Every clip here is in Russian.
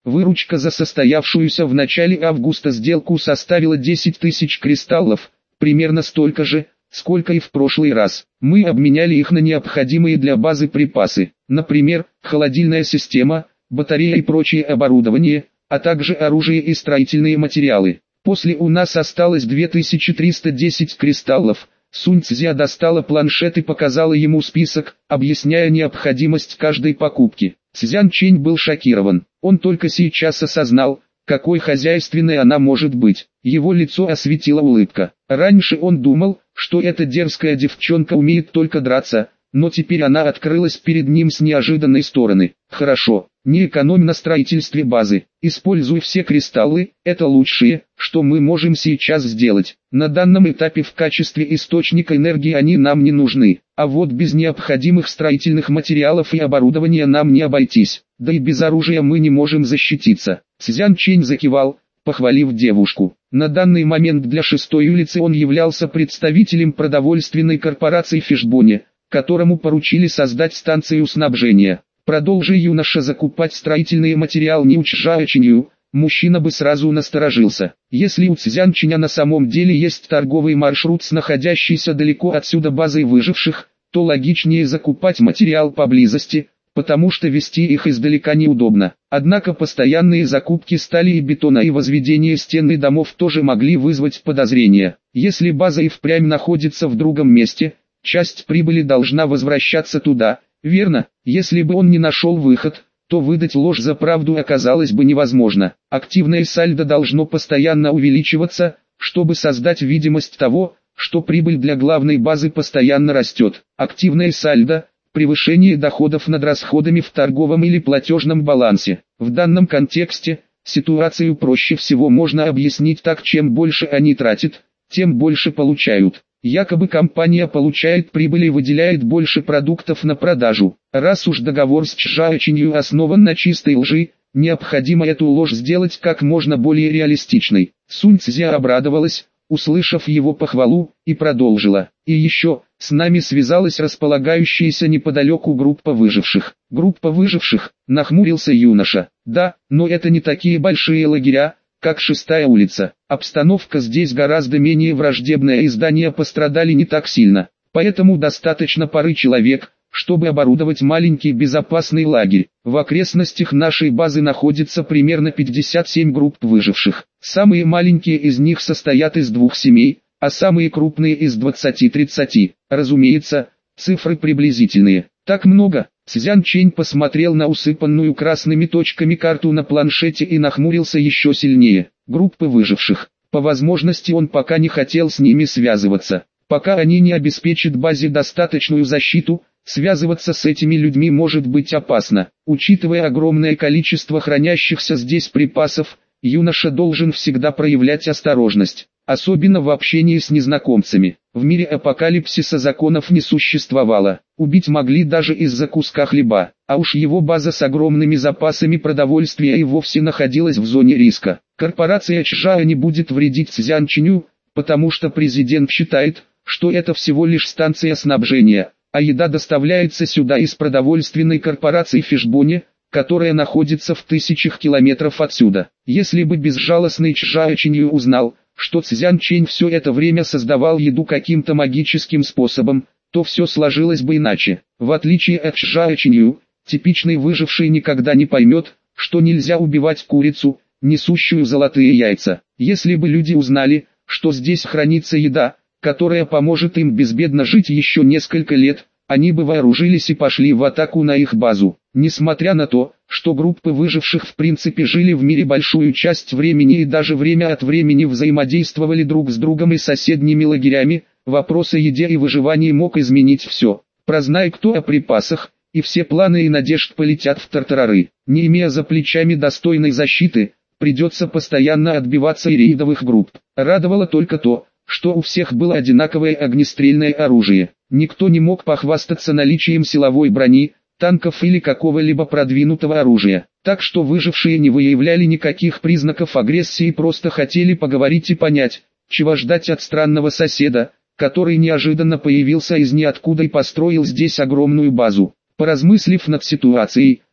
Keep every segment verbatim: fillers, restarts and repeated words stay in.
Выручка за состоявшуюся в начале августа сделку составила десять тысяч кристаллов, примерно столько же, сколько и в прошлый раз. Мы обменяли их на необходимые для базы припасы, например, холодильная система, батарея и прочее оборудование, а также оружие и строительные материалы. После у нас осталось две тысячи триста десять кристаллов. Сунь Цзя достала планшет и показала ему список, объясняя необходимость каждой покупки. Цзян Чэнь был шокирован. Он только сейчас осознал, какой хозяйственной она может быть. Его лицо осветила улыбка. Раньше он думал, что эта дерзкая девчонка умеет только драться, но теперь она открылась перед ним с неожиданной стороны. Хорошо, не экономь на строительстве базы, используй все кристаллы, это лучшее, что мы можем сейчас сделать. На данном этапе в качестве источника энергии они нам не нужны, а вот без необходимых строительных материалов и оборудования нам не обойтись, да и без оружия мы не можем защититься. Цзян Чэнь закивал, похвалив девушку. На данный момент для шестой улицы он являлся представителем продовольственной корпорации Фишбони, которому поручили создать станцию снабжения. Продолжи юноша закупать строительный материал не у Чжаочинью, мужчина бы сразу насторожился. Если у Цзянчиня на самом деле есть торговый маршрут с находящейся далеко отсюда базой выживших, то логичнее закупать материал поблизости, потому что везти их издалека неудобно. Однако постоянные закупки стали и бетона и возведение стен и домов тоже могли вызвать подозрения. Если база и впрямь находится в другом месте, часть прибыли должна возвращаться туда, верно? Если бы он не нашел выход, то выдать ложь за правду оказалось бы невозможно. Активное сальдо должно постоянно увеличиваться, чтобы создать видимость того, что прибыль для главной базы постоянно растет. Активное сальдо – превышение доходов над расходами в торговом или платежном балансе. В данном контексте, ситуацию проще всего можно объяснить так: чем больше они тратят, тем больше получают. Якобы компания получает прибыль и выделяет больше продуктов на продажу. Раз уж договор с Чжаочинью основан на чистой лжи, необходимо эту ложь сделать как можно более реалистичной. Сунь Цзя обрадовалась, услышав его похвалу, и продолжила. И еще, с нами связалась располагающаяся неподалеку группа выживших. Группа выживших, нахмурился юноша. Да, но это не такие большие лагеря, как шестая улица. Обстановка здесь гораздо менее враждебная и здания пострадали не так сильно. Поэтому достаточно пары человек, чтобы оборудовать маленький безопасный лагерь. В окрестностях нашей базы находится примерно пятьдесят семь групп выживших. Самые маленькие из них состоят из двух семей, а самые крупные из двадцати-тридцати. Разумеется, цифры приблизительные. Так много? Цзян Чэнь посмотрел на усыпанную красными точками карту на планшете и нахмурился еще сильнее. Группы выживших. По возможности он пока не хотел с ними связываться. Пока они не обеспечат базе достаточную защиту, связываться с этими людьми может быть опасно. Учитывая огромное количество хранящихся здесь припасов, юноша должен всегда проявлять осторожность, особенно в общении с незнакомцами. В мире апокалипсиса законов не существовало, убить могли даже из-за куска хлеба, а уж его база с огромными запасами продовольствия и вовсе находилась в зоне риска. Корпорация Чжао не будет вредить Цзянчиню, потому что президент считает, что это всего лишь станция снабжения, а еда доставляется сюда из продовольственной корпорации Фишбони, которая находится в тысячах километров отсюда. Если бы безжалостный Чжаочинью узнал, что Цзян Чэнь все это время создавал еду каким-то магическим способом, то все сложилось бы иначе. В отличие от Чжаочинью, типичный выживший никогда не поймет, что нельзя убивать курицу, несущую золотые яйца. Если бы люди узнали, что здесь хранится еда, которая поможет им безбедно жить еще несколько лет, они бы вооружились и пошли в атаку на их базу. Несмотря на то, что группы выживших в принципе жили в мире большую часть времени и даже время от времени взаимодействовали друг с другом и соседними лагерями, вопрос о еде и выживании мог изменить все. Прознай кто о припасах, и все планы и надежд полетят в тартарары. Не имея за плечами достойной защиты, придется постоянно отбиваться и рейдовых групп. Радовало только то, что у всех было одинаковое огнестрельное оружие. Никто не мог похвастаться наличием силовой брони, танков или какого-либо продвинутого оружия. Так что выжившие не выявляли никаких признаков агрессии и просто хотели поговорить и понять, чего ждать от странного соседа, который неожиданно появился из ниоткуда и построил здесь огромную базу. Поразмыслив над ситуацией,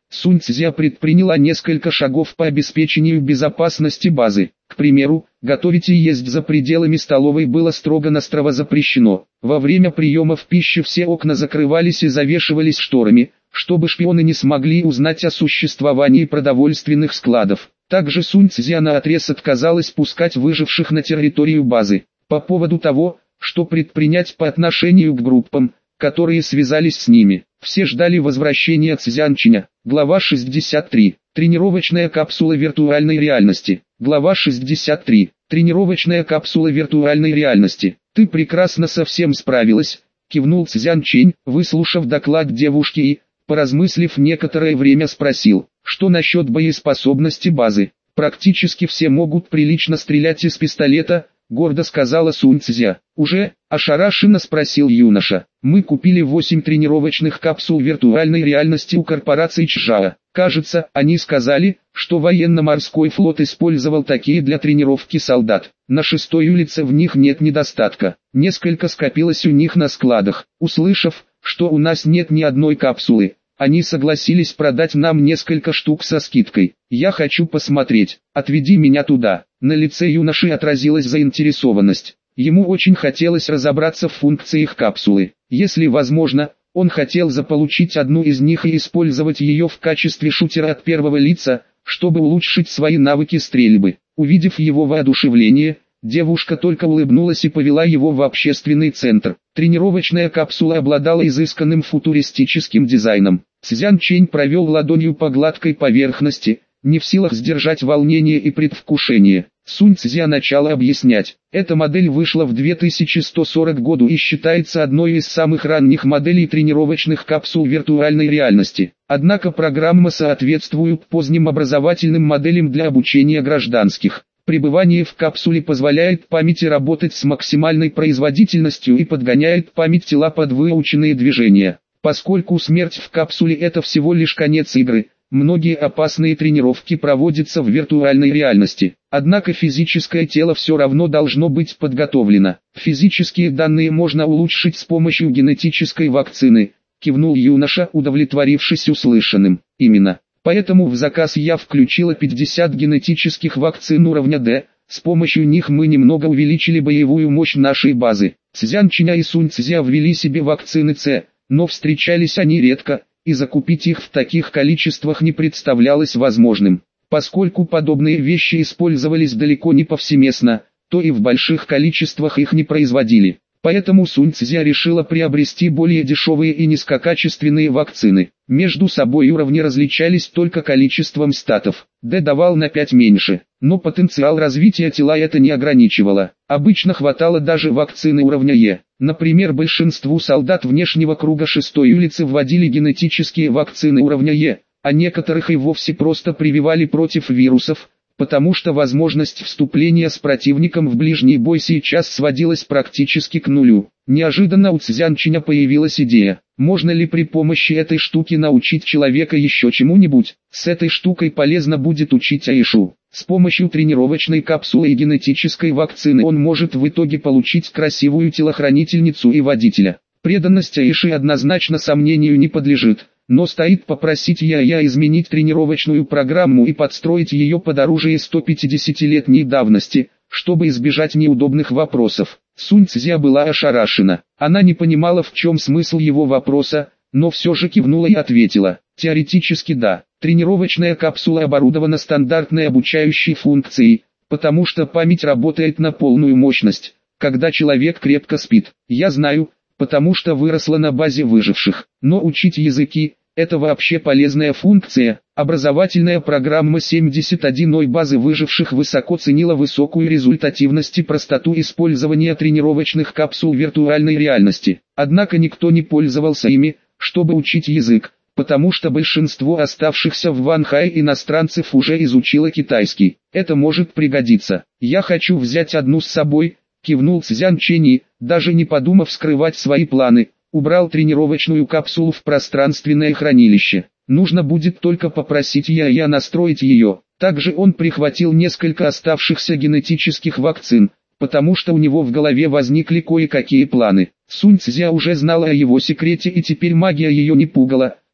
Сунь Цзя предприняла несколько шагов по обеспечению безопасности базы. К примеру, готовить и есть за пределами столовой было строго-настрого запрещено. Во время приемов пищи все окна закрывались и завешивались шторами, чтобы шпионы не смогли узнать о существовании продовольственных складов. Также Сунь Цзя наотрез отказалась пускать выживших на территорию базы. По поводу того, что предпринять по отношению к группам, которые связались с ними, все ждали возвращения Цзянчиня. Глава шестьдесят три. Тренировочная капсула виртуальной реальности. Глава шестьдесят три. Тренировочная капсула виртуальной реальности. Ты прекрасно со всем справилась, кивнул Цзянчень, выслушав доклад девушки и, поразмыслив некоторое время, спросил, что насчет боеспособности базы. Практически все могут прилично стрелять из пистолета, гордо сказала Сунь Цзя. Уже? Ошарашенно спросил юноша. Мы купили восемь тренировочных капсул виртуальной реальности у корпорации Чжао. Кажется, они сказали, что военно-морской флот использовал такие для тренировки солдат. На шестой улице в них нет недостатка. Несколько скопилось у них на складах. Услышав, что у нас нет ни одной капсулы, они согласились продать нам несколько штук со скидкой. Я хочу посмотреть. Отведи меня туда. На лице юноши отразилась заинтересованность. Ему очень хотелось разобраться в функциях капсулы. Если возможно, он хотел заполучить одну из них и использовать ее в качестве шутера от первого лица, чтобы улучшить свои навыки стрельбы. Увидев его воодушевление, девушка только улыбнулась и повела его в общественный центр. Тренировочная капсула обладала изысканным футуристическим дизайном. Цзянчень провел ладонью по гладкой поверхности, не в силах сдержать волнение и предвкушение. Сунь Цзя начала объяснять. Эта модель вышла в две тысячи сто сорок году и считается одной из самых ранних моделей тренировочных капсул виртуальной реальности. Однако программа соответствует поздним образовательным моделям для обучения гражданских. Пребывание в капсуле позволяет памяти работать с максимальной производительностью и подгоняет память тела под выученные движения. Поскольку смерть в капсуле — это всего лишь конец игры, многие опасные тренировки проводятся в виртуальной реальности. Однако физическое тело все равно должно быть подготовлено. Физические данные можно улучшить с помощью генетической вакцины, кивнул юноша, удовлетворившись услышанным. Именно. Поэтому в заказ я включила пятьдесят генетических вакцин уровня D, с помощью них мы немного увеличили боевую мощь нашей базы. Цзянчиня и Сунь Цзя ввели себе вакцины С, но встречались они редко, и закупить их в таких количествах не представлялось возможным. Поскольку подобные вещи использовались далеко не повсеместно, то и в больших количествах их не производили. Поэтому Сунь Цзя решила приобрести более дешевые и низкокачественные вакцины. Между собой уровни различались только количеством статов. D давал на пять меньше, но потенциал развития тела это не ограничивало. Обычно хватало даже вакцины уровня Е. Например, большинству солдат внешнего круга шестой улицы вводили генетические вакцины уровня Е, а некоторых и вовсе просто прививали против вирусов, потому что возможность вступления с противником в ближний бой сейчас сводилась практически к нулю. Неожиданно у Цзянчиня появилась идея, можно ли при помощи этой штуки научить человека еще чему-нибудь. С этой штукой полезно будет учить Аишу. С помощью тренировочной капсулы и генетической вакцины он может в итоге получить красивую телохранительницу и водителя. Преданность Аиши однозначно сомнению не подлежит. Но стоит попросить я-я изменить тренировочную программу и подстроить ее под оружие стопятидесятилетней давности, чтобы избежать неудобных вопросов. Сунь Цзя была ошарашена. Она не понимала, в чем смысл его вопроса, но все же кивнула и ответила. Теоретически да, тренировочная капсула оборудована стандартной обучающей функцией, потому что память работает на полную мощность, когда человек крепко спит. Я знаю, потому что выросла на базе выживших. Но учить языки – это вообще полезная функция. Образовательная программа семьдесят одной базы выживших высоко ценила высокую результативность и простоту использования тренировочных капсул виртуальной реальности. Однако никто не пользовался ими, чтобы учить язык, потому что большинство оставшихся в Ванхае иностранцев уже изучило китайский. Это может пригодиться. Я хочу взять одну с собой, кивнул Цзянчень, даже не подумав скрывать свои планы, убрал тренировочную капсулу в пространственное хранилище. Нужно будет только попросить я-я настроить ее. Также он прихватил несколько оставшихся генетических вакцин, потому что у него в голове возникли кое-какие планы. Сунь Цзя уже знала о его секрете и теперь магия ее не пугала,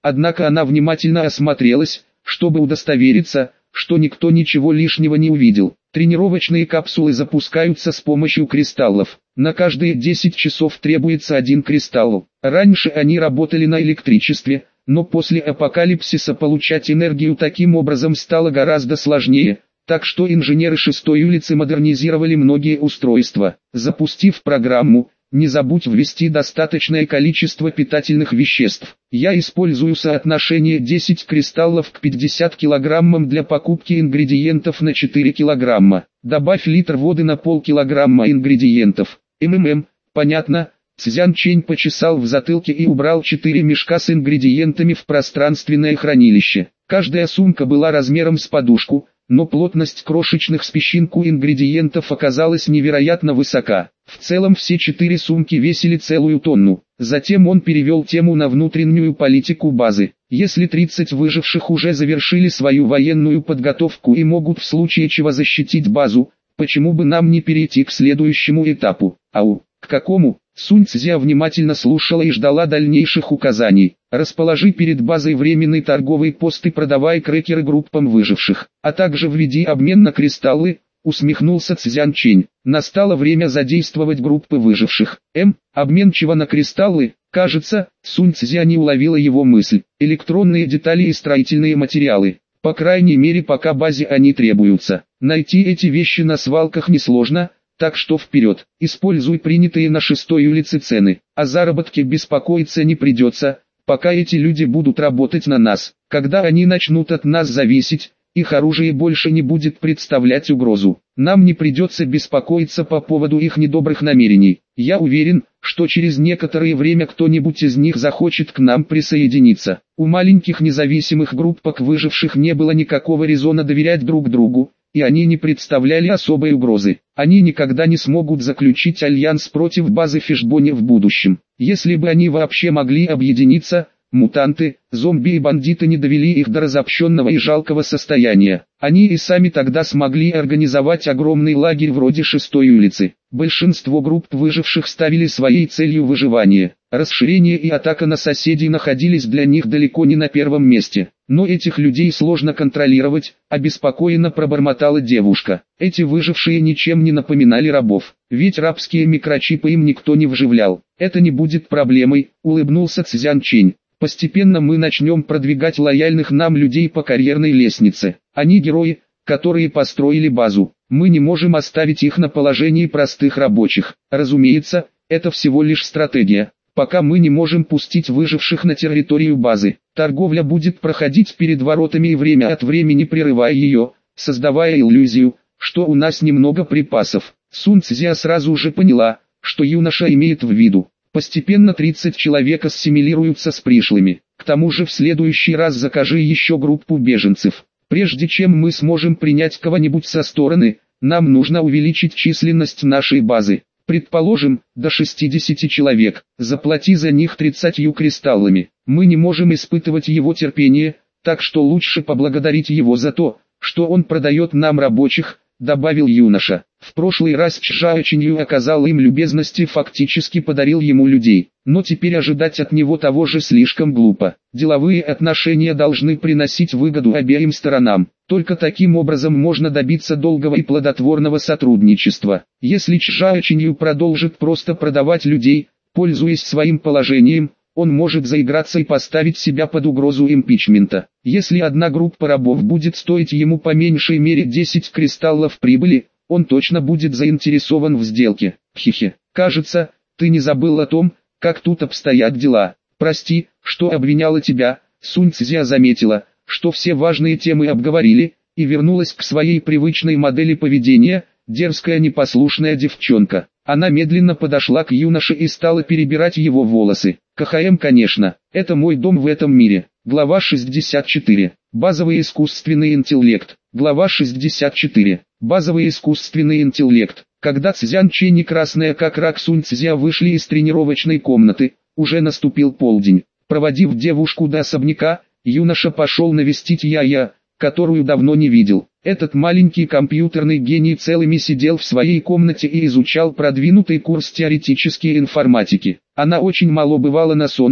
однако она внимательно осмотрелась, чтобы удостовериться, что никто ничего лишнего не увидел. Тренировочные капсулы запускаются с помощью кристаллов. На каждые десять часов требуется один кристалл. Раньше они работали на электричестве, но после апокалипсиса получать энергию таким образом стало гораздо сложнее, так что инженеры шестой улицы модернизировали многие устройства. Запустив программу, не забудь ввести достаточное количество питательных веществ. Я использую соотношение десять кристаллов к пятидесяти килограммам для покупки ингредиентов на четыре килограмма. Добавь литр воды на полкилограмма ингредиентов. МММ, понятно. Цзян Чэнь почесал в затылке и убрал четыре мешка с ингредиентами в пространственное хранилище. Каждая сумка была размером с подушку, но плотность крошечных с песчинку ингредиентов оказалась невероятно высока. В целом все четыре сумки весили целую тонну. Затем он перевел тему на внутреннюю политику базы. Если тридцать выживших уже завершили свою военную подготовку и могут в случае чего защитить базу, почему бы нам не перейти к следующему этапу? Ау, к какому? Сунь Цзя внимательно слушала и ждала дальнейших указаний. Расположи перед базой временный торговый пост и продавай крекеры группам выживших, а также введи обмен на кристаллы, усмехнулся Цзян Чэнь. Настало время задействовать группы выживших. М. Обмен чего на кристаллы? Кажется, Сунь Цзя не уловила его мысль. Электронные детали и строительные материалы. По крайней мере, пока базе они требуются. Найти эти вещи на свалках несложно. Так что вперед, используй принятые на шестой улице цены, о заработке беспокоиться не придется, пока эти люди будут работать на нас. Когда они начнут от нас зависеть, их оружие больше не будет представлять угрозу. Нам не придется беспокоиться по поводу их недобрых намерений. Я уверен, что через некоторое время кто-нибудь из них захочет к нам присоединиться. У маленьких независимых группок выживших не было никакого резона доверять друг другу, и они не представляли особой угрозы. Они никогда не смогут заключить альянс против базы Фишбони в будущем. Если бы они вообще могли объединиться, мутанты, зомби и бандиты не довели их до разобщенного и жалкого состояния. Они и сами тогда смогли организовать огромный лагерь вроде шестой улицы. Большинство групп выживших ставили своей целью выживание. Расширение и атака на соседей находились для них далеко не на первом месте. Но этих людей сложно контролировать, обеспокоенно пробормотала девушка. Эти выжившие ничем не напоминали рабов, ведь рабские микрочипы им никто не вживлял. Это не будет проблемой, улыбнулся Цзян Чэнь. Постепенно мы начнем продвигать лояльных нам людей по карьерной лестнице. Они герои, которые построили базу. Мы не можем оставить их на положении простых рабочих. Разумеется, это всего лишь стратегия. Пока мы не можем пустить выживших на территорию базы, торговля будет проходить перед воротами и время от времени прерывая ее, создавая иллюзию, что у нас немного припасов. Сунь Цзя сразу же поняла, что юноша имеет в виду. Постепенно тридцать человек ассимилируются с пришлыми. К тому же в следующий раз закажи еще группу беженцев. Прежде чем мы сможем принять кого-нибудь со стороны, нам нужно увеличить численность нашей базы. Предположим, до шестидесяти человек. Заплати за них тридцатью кристаллами. Мы не можем испытывать его терпение, так что лучше поблагодарить его за то, что он продает нам рабочих, добавил юноша. В прошлый раз Чжао Чинью оказал им любезность и фактически подарил ему людей, но теперь ожидать от него того же слишком глупо. Деловые отношения должны приносить выгоду обеим сторонам. Только таким образом можно добиться долгого и плодотворного сотрудничества. Если Чжао Чинью продолжит просто продавать людей, пользуясь своим положением, он может заиграться и поставить себя под угрозу импичмента. Если одна группа рабов будет стоить ему по меньшей мере десять кристаллов прибыли, он точно будет заинтересован в сделке. Хихи, кажется, ты не забыл о том, как тут обстоят дела. Прости, что обвиняла тебя. Сунь Цзя заметила, что все важные темы обговорили, и вернулась к своей привычной модели поведения, дерзкая непослушная девчонка. Она медленно подошла к юноше и стала перебирать его волосы. КХМ, конечно, это мой дом в этом мире. Глава шестьдесят четыре. Базовый искусственный интеллект. Глава шестьдесят четыре. Базовый искусственный интеллект. Когда Цзян Чэнь и красная как рак Сунь Цзя вышли из тренировочной комнаты, уже наступил полдень. Проводив девушку до особняка, юноша пошел навестить Я-Я, которую давно не видел. Этот маленький компьютерный гений целыми сидел в своей комнате и изучал продвинутый курс теоретической информатики. Она очень мало бывала на солнце,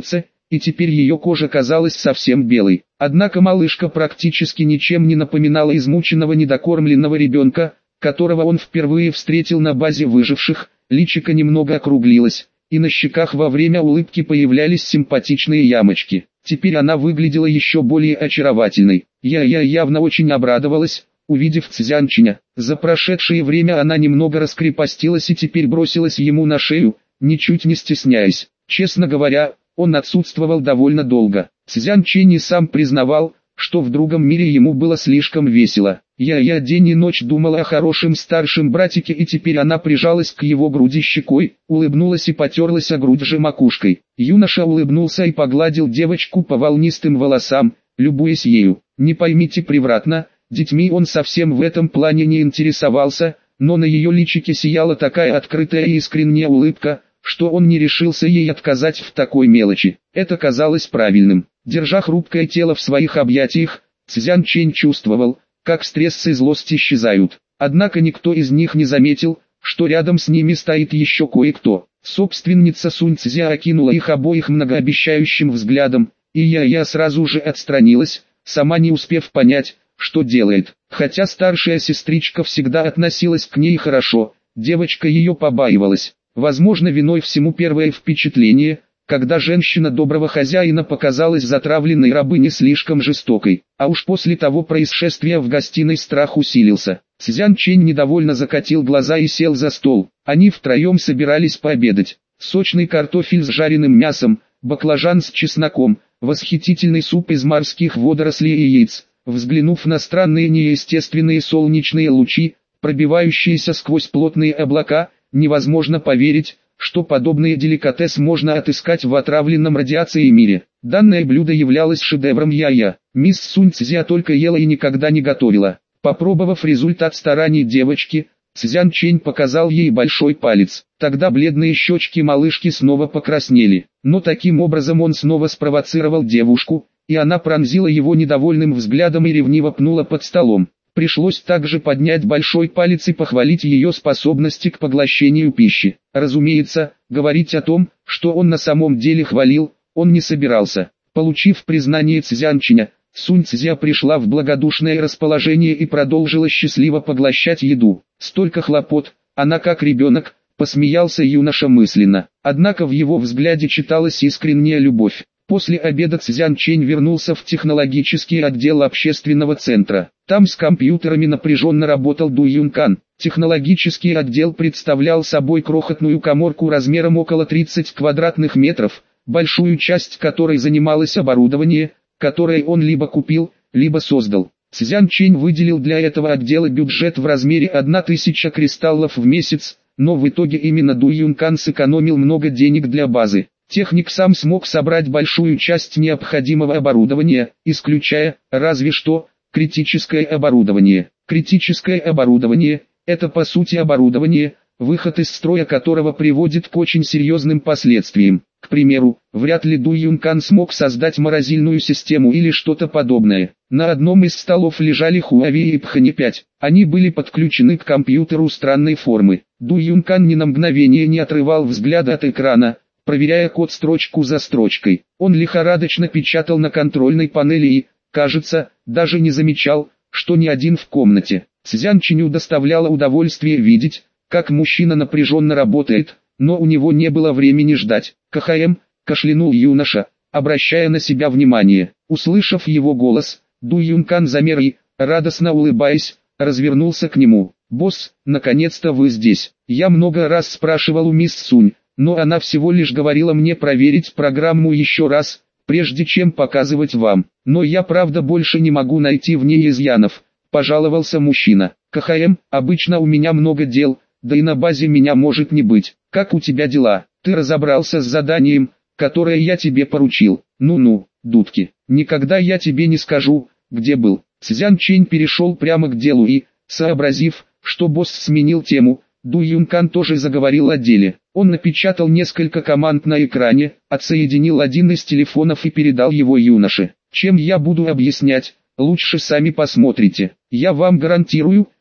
и теперь ее кожа казалась совсем белой. Однако малышка практически ничем не напоминала измученного недокормленного ребенка, которого он впервые встретил на базе выживших. Личико немного округлилось, и на щеках во время улыбки появлялись симпатичные ямочки. Теперь она выглядела еще более очаровательной. Я-я явно очень обрадовалась, увидев Цзянчиня. За прошедшее время она немного раскрепостилась и теперь бросилась ему на шею, ничуть не стесняясь. Честно говоря, он отсутствовал довольно долго. Цзянчинь и сам признавал, что в другом мире ему было слишком весело. Я-я день и ночь думала о хорошем старшем братике, и теперь она прижалась к его груди щекой, улыбнулась и потерлась о грудь же макушкой. Юноша улыбнулся и погладил девочку по волнистым волосам, любуясь ею. Не поймите превратно, детьми он совсем в этом плане не интересовался, но на ее личике сияла такая открытая и искренняя улыбка, что он не решился ей отказать в такой мелочи. Это казалось правильным. Держа хрупкое тело в своих объятиях, Цзянчень чувствовал, как стресс и злость исчезают. Однако никто из них не заметил, что рядом с ними стоит еще кое-кто. Собственница Сунь Цзя окинула их обоих многообещающим взглядом, и я-я сразу же отстранилась, сама не успев понять, что делает. Хотя старшая сестричка всегда относилась к ней хорошо, девочка ее побаивалась. Возможно, виной всему первое впечатление, когда женщина доброго хозяина показалась затравленной рабыней слишком жестокой. А уж после того происшествия в гостиной страх усилился. Цзянчень недовольно закатил глаза и сел за стол. Они втроем собирались пообедать. Сочный картофель с жареным мясом, баклажан с чесноком, восхитительный суп из морских водорослей и яиц. Взглянув на странные неестественные солнечные лучи, пробивающиеся сквозь плотные облака, невозможно поверить, что подобный деликатес можно отыскать в отравленном радиацией мире. Данное блюдо являлось шедевром я-я. Мисс Сунь Цзя только ела и никогда не готовила. Попробовав результат стараний девочки, Цзянчень показал ей большой палец. Тогда бледные щечки малышки снова покраснели. Но таким образом он снова спровоцировал девушку, и она пронзила его недовольным взглядом и ревниво пнула под столом. Пришлось также поднять большой палец и похвалить ее способности к поглощению пищи. Разумеется, говорить о том, что он на самом деле хвалил, он не собирался. Получив признание Цзянчиня, Сунь Цзя пришла в благодушное расположение и продолжила счастливо поглощать еду. Столько хлопот, она как ребенок, посмеялся юноша мысленно. Однако в его взгляде читалась искренняя любовь. После обеда Цзянчень вернулся в технологический отдел общественного центра. Там с компьютерами напряженно работал Ду Юнкан. Технологический отдел представлял собой крохотную каморку размером около тридцати квадратных метров, большую часть которой занималось оборудование, которое он либо купил, либо создал. Цзянчень выделил для этого отдела бюджет в размере одна тысяча кристаллов в месяц, но в итоге именно Ду Юнкан сэкономил много денег для базы. Техник сам смог собрать большую часть необходимого оборудования, исключая, разве что, критическое оборудование. Критическое оборудование – это по сути оборудование, выход из строя которого приводит к очень серьезным последствиям. К примеру, вряд ли Ду Юнкан смог создать морозильную систему или что-то подобное. На одном из столов лежали Huawei и Pхани пять. Они были подключены к компьютеру странной формы. Ду Юнкан ни на мгновение не отрывал взгляда от экрана, проверяя код строчку за строчкой. Он лихорадочно печатал на контрольной панели и, кажется, даже не замечал, что ни один в комнате. Цзянченю доставляло удовольствие видеть, как мужчина напряженно работает, но у него не было времени ждать. КХМ, кашлянул юноша, обращая на себя внимание. Услышав его голос, Ду Юнкан замер и, радостно улыбаясь, развернулся к нему. «Босс, наконец-то вы здесь. Я много раз спрашивал у мисс Сунь, но она всего лишь говорила мне проверить программу еще раз, прежде чем показывать вам. Но я правда больше не могу найти в ней изъянов», — пожаловался мужчина. «КХМ, обычно у меня много дел, да и на базе меня может не быть. Как у тебя дела? Ты разобрался с заданием, которое я тебе поручил?» «Ну-ну, дудки, никогда я тебе не скажу, где был». Цзянчень перешел прямо к делу и, сообразив, что босс сменил тему, Ду Юнкан тоже заговорил о деле. Он напечатал несколько команд на экране, отсоединил один из телефонов и передал его юноше. «Чем я буду объяснять, лучше сами посмотрите. Я вам гарантирую,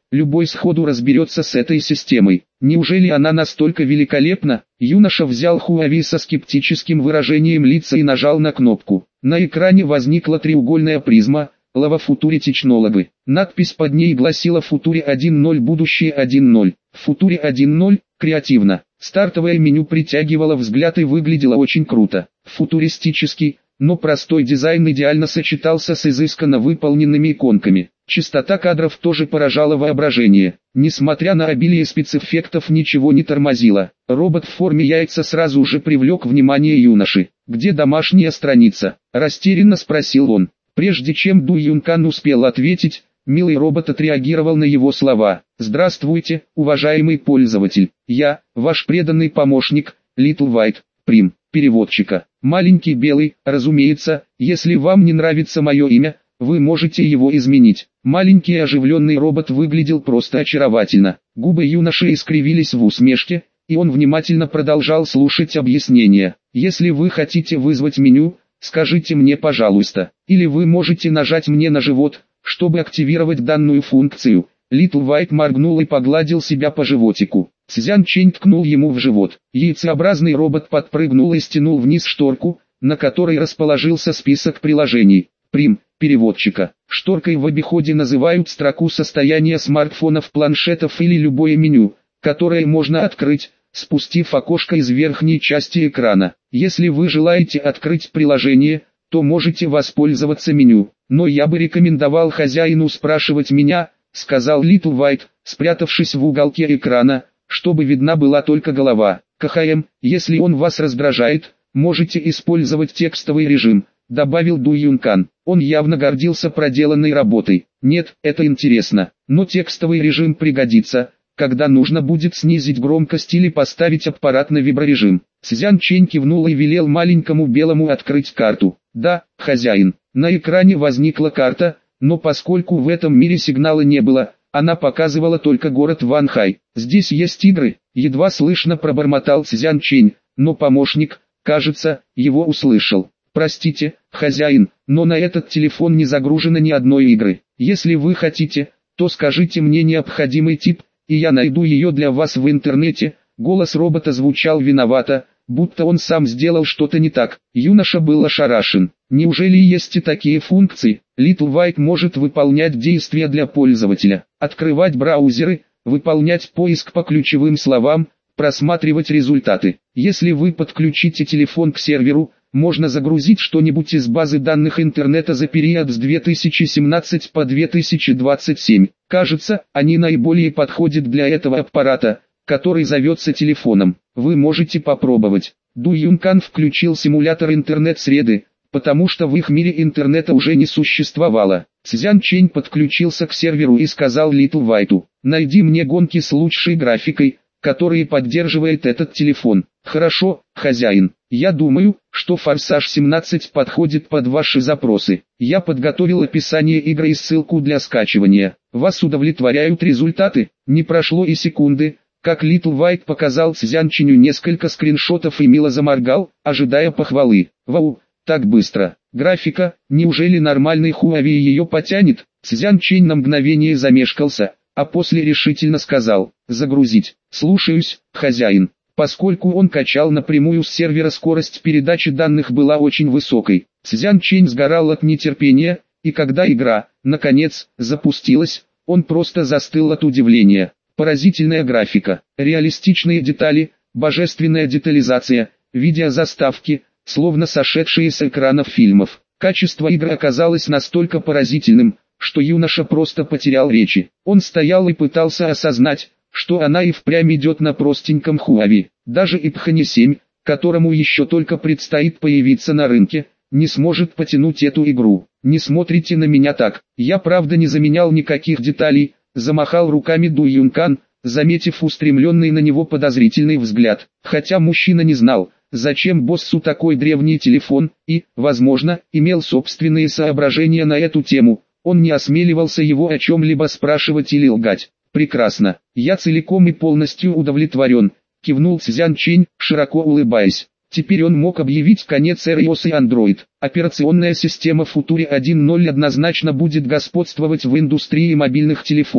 любой сходу разберется с этой системой. Неужели она настолько великолепна? Юноша взял Huawei со скептическим выражением лица и нажал на кнопку. На экране возникла треугольная призма Lava Future Technology. Надпись под ней гласила Future один ноль будущее один ноль. Future один ноль креативно. Стартовое меню притягивало взгляд и выглядело очень круто. Футуристический, но простой дизайн идеально сочетался с изысканно выполненными иконками. Частота кадров тоже поражала воображение. Несмотря на обилие спецэффектов, ничего не тормозило. Робот в форме яйца сразу же привлек внимание юноши. «Где домашняя страница?» – растерянно спросил он. Прежде чем Ду Юнкан успел ответить, милый робот отреагировал на его слова. «Здравствуйте, уважаемый пользователь. Я, ваш преданный помощник, Little White, Prim, переводчика. Маленький белый, разумеется, если вам не нравится мое имя, вы можете его изменить». Маленький оживленный робот выглядел просто очаровательно. Губы юноши искривились в усмешке, и он внимательно продолжал слушать объяснения. «Если вы хотите вызвать меню, скажите мне, пожалуйста, или вы можете нажать мне на живот, чтобы активировать данную функцию». Little White моргнул и погладил себя по животику. Цзян Чэнь ткнул ему в живот. Яйцеобразный робот подпрыгнул и стянул вниз шторку, на которой расположился список приложений. Прим, переводчика. Шторкой в обиходе называют строку состояния смартфонов, планшетов или любое меню, которое можно открыть, спустив окошко из верхней части экрана. Если вы желаете открыть приложение, то можете воспользоваться меню. Но я бы рекомендовал хозяину спрашивать меня, сказал Little White, спрятавшись в уголке экрана, чтобы видна была только голова. КХМ, если он вас раздражает, можете использовать текстовый режим, добавил Ду Юнкан. Он явно гордился проделанной работой. Нет, это интересно, но текстовый режим пригодится, когда нужно будет снизить громкость или поставить аппарат на виброрежим. Цзян Чэнь кивнул и велел маленькому белому открыть карту. Да, хозяин. На экране возникла карта, но поскольку в этом мире сигнала не было, она показывала только город Ванхай. Здесь есть игры, едва слышно пробормотал Цзян Чэнь, но помощник, кажется, его услышал. Простите, хозяин, но на этот телефон не загружено ни одной игры. Если вы хотите, то скажите мне необходимый тип, и я найду ее для вас в интернете. Голос робота звучал виновато, будто он сам сделал что-то не так. Юноша был ошарашен. Неужели есть и такие функции? Little White может выполнять действия для пользователя, открывать браузеры, выполнять поиск по ключевым словам, просматривать результаты. Если вы подключите телефон к серверу, можно загрузить что-нибудь из базы данных интернета за период с две тысячи семнадцатого по две тысячи двадцать седьмой. Кажется, они наиболее подходят для этого аппарата, который зовется телефоном. Вы можете попробовать. Ду Юнкан включил симулятор интернет-среды, потому что в их мире интернета уже не существовало. Цзян Чэнь подключился к серверу и сказал Little White: «Найди мне гонки с лучшей графикой, которые поддерживает этот телефон». «Хорошо, хозяин. Я думаю, что Форсаж семнадцать подходит под ваши запросы. Я подготовил описание игры и ссылку для скачивания. Вас удовлетворяют результаты?» Не прошло и секунды, как Little White показал Цзян Чэню несколько скриншотов и мило заморгал, ожидая похвалы. «Вау, так быстро. Графика, неужели нормальный Huawei ее потянет?» Цзян Чэнь на мгновение замешкался, а после решительно сказал: «Загрузить». «Слушаюсь, хозяин». Поскольку он качал напрямую с сервера, скорость передачи данных была очень высокой. Цзян Чэнь сгорал от нетерпения, и когда игра, наконец, запустилась, он просто застыл от удивления. Поразительная графика, реалистичные детали, божественная детализация, видеозаставки, словно сошедшие с экранов фильмов. Качество игры оказалось настолько поразительным, что юноша просто потерял речи. Он стоял и пытался осознать, что она и впрямь идет на простеньком Huawei. Даже Ипхани семь, которому еще только предстоит появиться на рынке, не сможет потянуть эту игру. «Не смотрите на меня так, я правда не заменял никаких деталей», замахал руками Ду Юнкан, заметив устремленный на него подозрительный взгляд. Хотя мужчина не знал, зачем боссу такой древний телефон, и, возможно, имел собственные соображения на эту тему, он не осмеливался его о чем-либо спрашивать или лгать. «Прекрасно, я целиком и полностью удовлетворен», кивнул Цзян Чэнь, широко улыбаясь. Теперь он мог объявить конец эры iOS и Android. Операционная система Future один ноль однозначно будет господствовать в индустрии мобильных телефонов.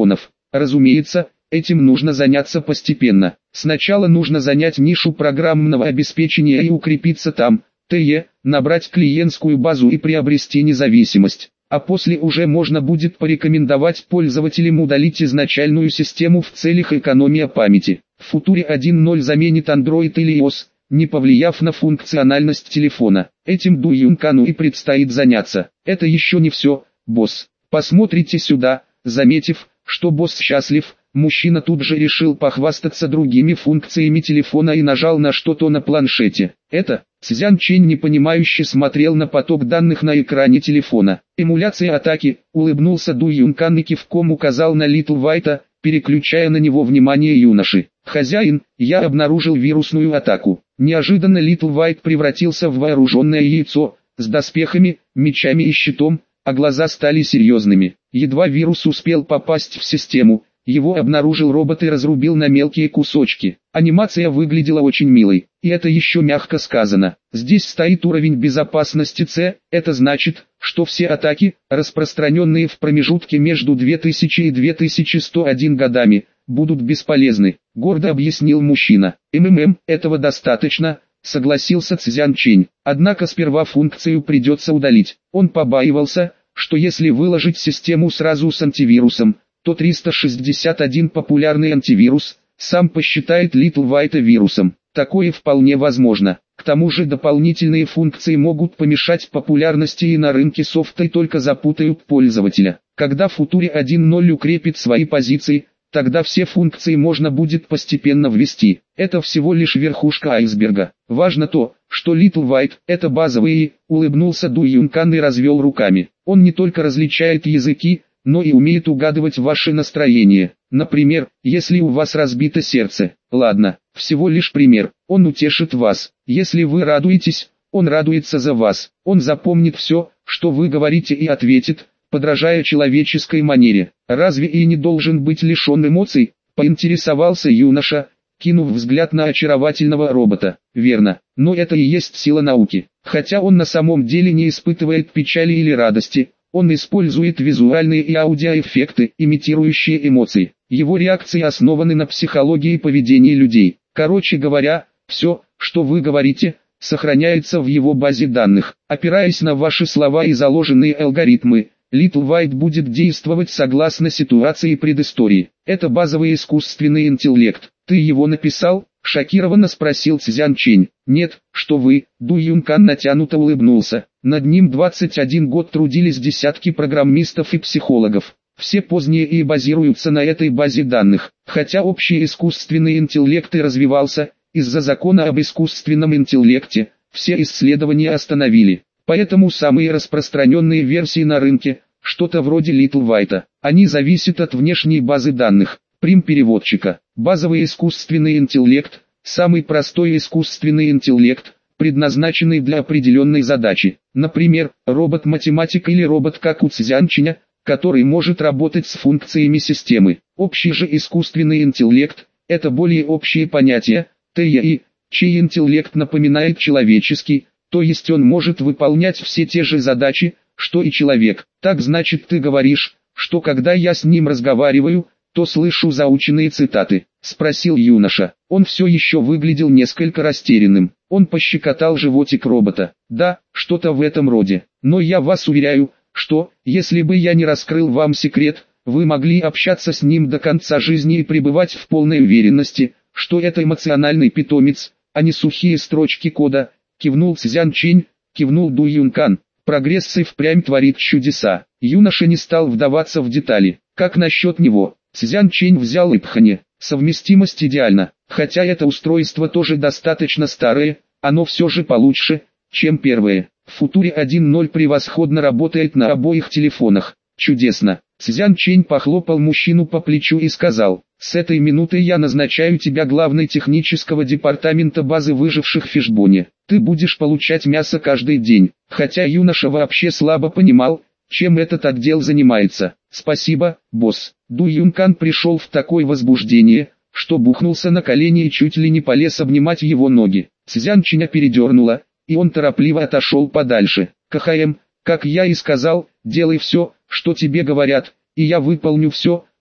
Разумеется, этим нужно заняться постепенно. Сначала нужно занять нишу программного обеспечения и укрепиться там, тэ, набрать клиентскую базу и приобрести независимость. А после уже можно будет порекомендовать пользователям удалить изначальную систему в целях экономии памяти. В Future один точка ноль заменит Android или iOS, не повлияв на функциональность телефона. Этим Ду Юнкану и предстоит заняться. Это еще не все, босс. Посмотрите сюда. Заметив, что босс счастлив, мужчина тут же решил похвастаться другими функциями телефона и нажал на что-то на планшете. Это, Цзян Чэнь непонимающе смотрел на поток данных на экране телефона. Эмуляция атаки, улыбнулся Ду Юнкан и кивком указал на Литл Вайта, переключая на него внимание юноши. «Хозяин, я обнаружил вирусную атаку». Неожиданно Литл Вайт превратился в вооруженное яйцо, с доспехами, мечами и щитом, а глаза стали серьезными. Едва вирус успел попасть в систему, его обнаружил робот и разрубил на мелкие кусочки. Анимация выглядела очень милой, и это еще мягко сказано. Здесь стоит уровень безопасности С, это значит, что все атаки, распространенные в промежутке между две тысячи и две тысячи сто один годами, будут бесполезны, гордо объяснил мужчина. МММ, этого достаточно, согласился Цзян Чэнь. Однако сперва функцию придется удалить. Он побаивался, что если выложить систему сразу с антивирусом, то триста шестьдесят один популярный антивирус сам посчитает Литл Вайта вирусом. Такое вполне возможно. К тому же дополнительные функции могут помешать популярности и на рынке софта и только запутают пользователя. Когда Future один точка ноль укрепит свои позиции, тогда все функции можно будет постепенно ввести. Это всего лишь верхушка айсберга. Важно то, что Little White – это базовые, улыбнулся Ду Юнкан и развел руками. Он не только различает языки, но и умеет угадывать ваше настроение. Например, если у вас разбито сердце. Ладно, всего лишь пример. Он утешит вас. Если вы радуетесь, он радуется за вас. Он запомнит все, что вы говорите и ответит, подражая человеческой манере. Разве и не должен быть лишен эмоций? Поинтересовался юноша, кинув взгляд на очаровательного робота. Верно, но это и есть сила науки. Хотя он на самом деле не испытывает печали или радости, он использует визуальные и аудиоэффекты, имитирующие эмоции. Его реакции основаны на психологии и поведении людей. Короче говоря, все, что вы говорите, сохраняется в его базе данных. Опираясь на ваши слова и заложенные алгоритмы, Little White будет действовать согласно ситуации и предыстории. Это базовый искусственный интеллект. Ты его написал? Шокированно спросил Цзян Чэнь. Нет, что вы, Ду Юнкан натянуто улыбнулся. Над ним двадцать один год трудились десятки программистов и психологов. Все поздние и базируются на этой базе данных. Хотя общий искусственный интеллект и развивался, из-за закона об искусственном интеллекте, все исследования остановили. Поэтому самые распространенные версии на рынке, что-то вроде Little White, они зависят от внешней базы данных, прим-переводчика. Базовый искусственный интеллект, самый простой искусственный интеллект, предназначенный для определенной задачи. Например, робот-математик или робот как у Цзян Чэня, который может работать с функциями системы. Общий же искусственный интеллект – это более общие понятия, тэ и, чей интеллект напоминает человеческий, то есть он может выполнять все те же задачи, что и человек. Так значит ты говоришь, что когда я с ним разговариваю, то слышу заученные цитаты? Спросил юноша. Он все еще выглядел несколько растерянным. Он пощекотал животик робота. Да, что-то в этом роде. Но я вас уверяю, что, если бы я не раскрыл вам секрет, вы могли общаться с ним до конца жизни и пребывать в полной уверенности, что это эмоциональный питомец, а не сухие строчки кода. Кивнул Цзян Чэнь, кивнул Ду Юнкан. Прогресс и впрямь творит чудеса. Юноша не стал вдаваться в детали. Как насчет него? Цзян Чэнь взял Ипхане. Совместимость идеальна. Хотя это устройство тоже достаточно старое, оно все же получше, чем первое. Future один точка ноль превосходно работает на обоих телефонах. Чудесно. Цзян Чэнь похлопал мужчину по плечу и сказал: «С этой минуты я назначаю тебя главной технического департамента базы выживших в Фишбоне. Ты будешь получать мясо каждый день». Хотя юноша вообще слабо понимал, чем этот отдел занимается. «Спасибо, босс». Ду Юнкан пришел в такое возбуждение, что бухнулся на колени и чуть ли не полез обнимать его ноги. Цзян Чэня передернула, и он торопливо отошел подальше. «КХМ, как я и сказал, делай все, что тебе говорят, и я выполню все,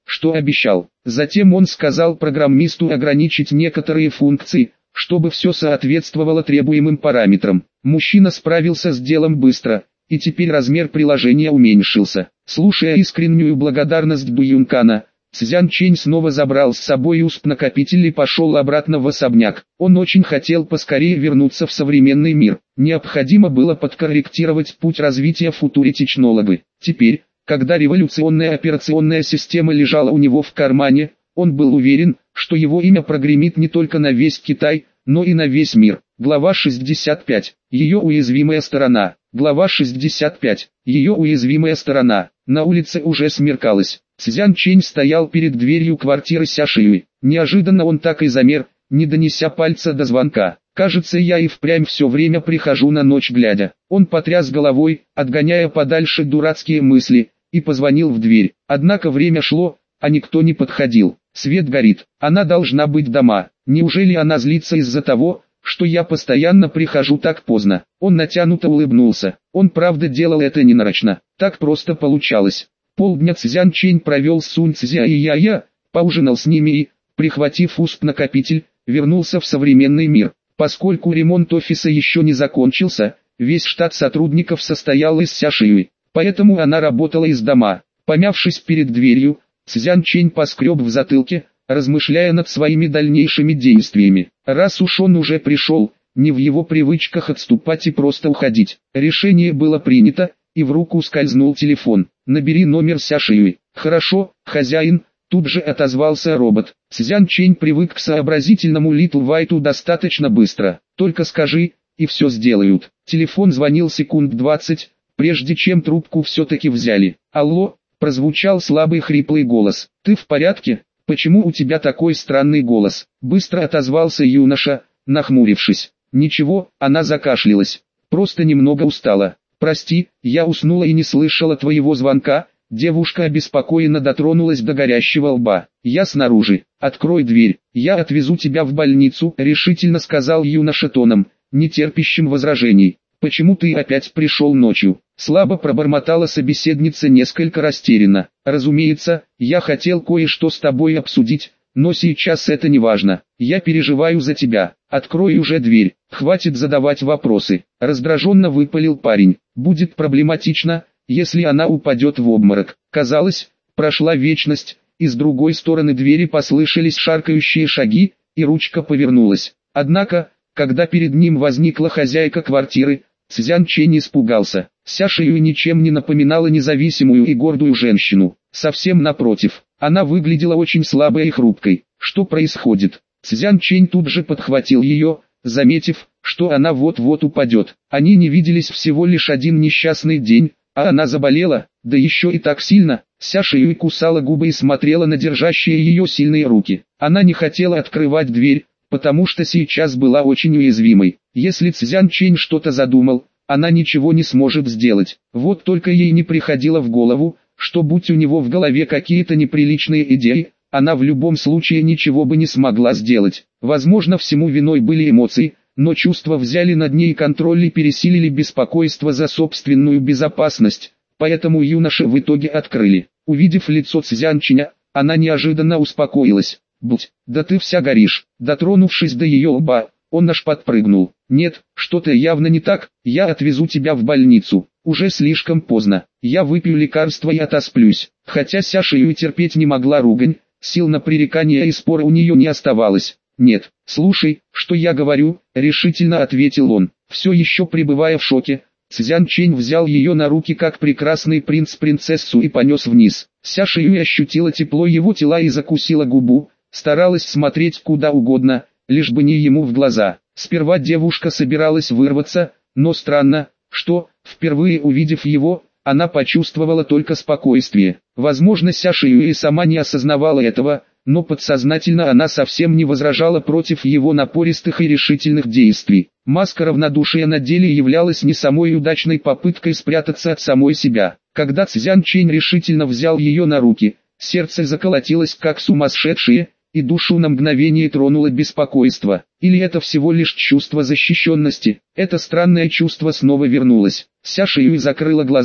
что обещал. Затем он сказал программисту ограничить некоторые функции, чтобы все соответствовало требуемым параметрам. Мужчина справился с делом быстро, и теперь размер приложения уменьшился. Слушая искреннюю благодарность Буюнкана, Цзян Чэнь снова забрал с собой усп-накопитель и пошел обратно в особняк. Он очень хотел поскорее вернуться в современный мир. Необходимо было подкорректировать путь развития Future Technology. Теперь, когда революционная операционная система лежала у него в кармане, он был уверен, что его имя прогремит не только на весь Китай, но и на весь мир. Глава шестьдесят пять. Ее уязвимая сторона. Глава шестьдесят пять. Ее уязвимая сторона. На улице уже смеркалось. Цзян Чэнь стоял перед дверью квартиры Ся Шиюй. Неожиданно он так и замер, не донеся пальца до звонка. «Кажется, я и впрямь все время прихожу на ночь глядя». Он потряс головой, отгоняя подальше дурацкие мысли, и позвонил в дверь. Однако время шло, а никто не подходил. Свет горит. Она должна быть дома. Неужели она злится из-за того, что я постоянно прихожу так поздно? Он натянуто улыбнулся. Он правда делал это ненарочно. Так просто получалось. Полдня Цзян Чэнь провел с Сунь Цзя и Я-Я, поужинал с ними и, прихватив усп-накопитель, вернулся в современный мир. Поскольку ремонт офиса еще не закончился, весь штат сотрудников состоял из Ся Шиюй, поэтому она работала из дома. Помявшись перед дверью, Цзян Чэнь поскреб в затылке, размышляя над своими дальнейшими действиями. Раз уж он уже пришел, не в его привычках отступать и просто уходить. Решение было принято, и в руку скользнул телефон. «Набери номер Ся Шиюй». «Хорошо, хозяин», тут же отозвался робот. Цзян Чэнь привык к сообразительному Литл Вайту достаточно быстро. «Только скажи, и все сделают». Телефон звонил секунд двадцать, прежде чем трубку все-таки взяли. «Алло», прозвучал слабый хриплый голос. «Ты в порядке? Почему у тебя такой странный голос?» Быстро отозвался юноша, нахмурившись. «Ничего», она закашлялась. «Просто немного устала. Прости, я уснула и не слышала твоего звонка». Девушка обеспокоенно дотронулась до горящего лба. «Я снаружи. Открой дверь. Я отвезу тебя в больницу», решительно сказал юноша тоном, не терпящим возражений. «Почему ты опять пришел ночью?» Слабо пробормотала собеседница несколько растерянно. «Разумеется, я хотел кое-что с тобой обсудить, но сейчас это не важно. Я переживаю за тебя. Открой уже дверь. Хватит задавать вопросы». Раздраженно выпалил парень. «Будет проблематично, если она упадет в обморок». Казалось, прошла вечность, и с другой стороны двери послышались шаркающие шаги, и ручка повернулась. Однако, когда перед ним возникла хозяйка квартиры, Цзян Чэнь испугался. Ся Шиюй ничем не напоминала независимую и гордую женщину. Совсем напротив, она выглядела очень слабой и хрупкой. Что происходит? Цзян Чэнь тут же подхватил ее, заметив, что она вот-вот упадет. Они не виделись всего лишь один несчастный день, а она заболела, да еще и так сильно. Ся Шиюй кусала губы и смотрела на держащие ее сильные руки. Она не хотела открывать дверь, потому что сейчас была очень уязвимой. Если Цзян Чэнь что-то задумал, она ничего не сможет сделать. Вот только ей не приходило в голову, что будь у него в голове какие-то неприличные идеи, она в любом случае ничего бы не смогла сделать. Возможно, всему виной были эмоции, но чувства взяли над ней контроль и пересилили беспокойство за собственную безопасность, поэтому юноши в итоге открыли. Увидев лицо Цзян Чэня, она неожиданно успокоилась. «Будь, да ты вся горишь». Дотронувшись до ее лба, он аж подпрыгнул. «Нет, что-то явно не так, я отвезу тебя в больницу. Уже слишком поздно, я выпью лекарство и отосплюсь». Хотя Ся Шиюй терпеть не могла ругань, сил на пререкания и споры у нее не оставалось. «Нет, слушай, что я говорю», — решительно ответил он. Все еще пребывая в шоке, Цзян Чэнь взял ее на руки как прекрасный принц-принцессу и понес вниз. Ся Шиюй ощутила тепло его тела и закусила губу, старалась смотреть куда угодно, лишь бы не ему в глаза. Сперва девушка собиралась вырваться, но странно, что, впервые увидев его, она почувствовала только спокойствие. Возможно, Ся Шиюй и сама не осознавала этого, но подсознательно она совсем не возражала против его напористых и решительных действий. Маска равнодушия на деле являлась не самой удачной попыткой спрятаться от самой себя. Когда Цзян Чэнь решительно взял ее на руки, сердце заколотилось как сумасшедшее, и душу на мгновение тронуло беспокойство. Или это всего лишь чувство защищенности? Это странное чувство снова вернулось. Ся Шиюй закрыла глаза,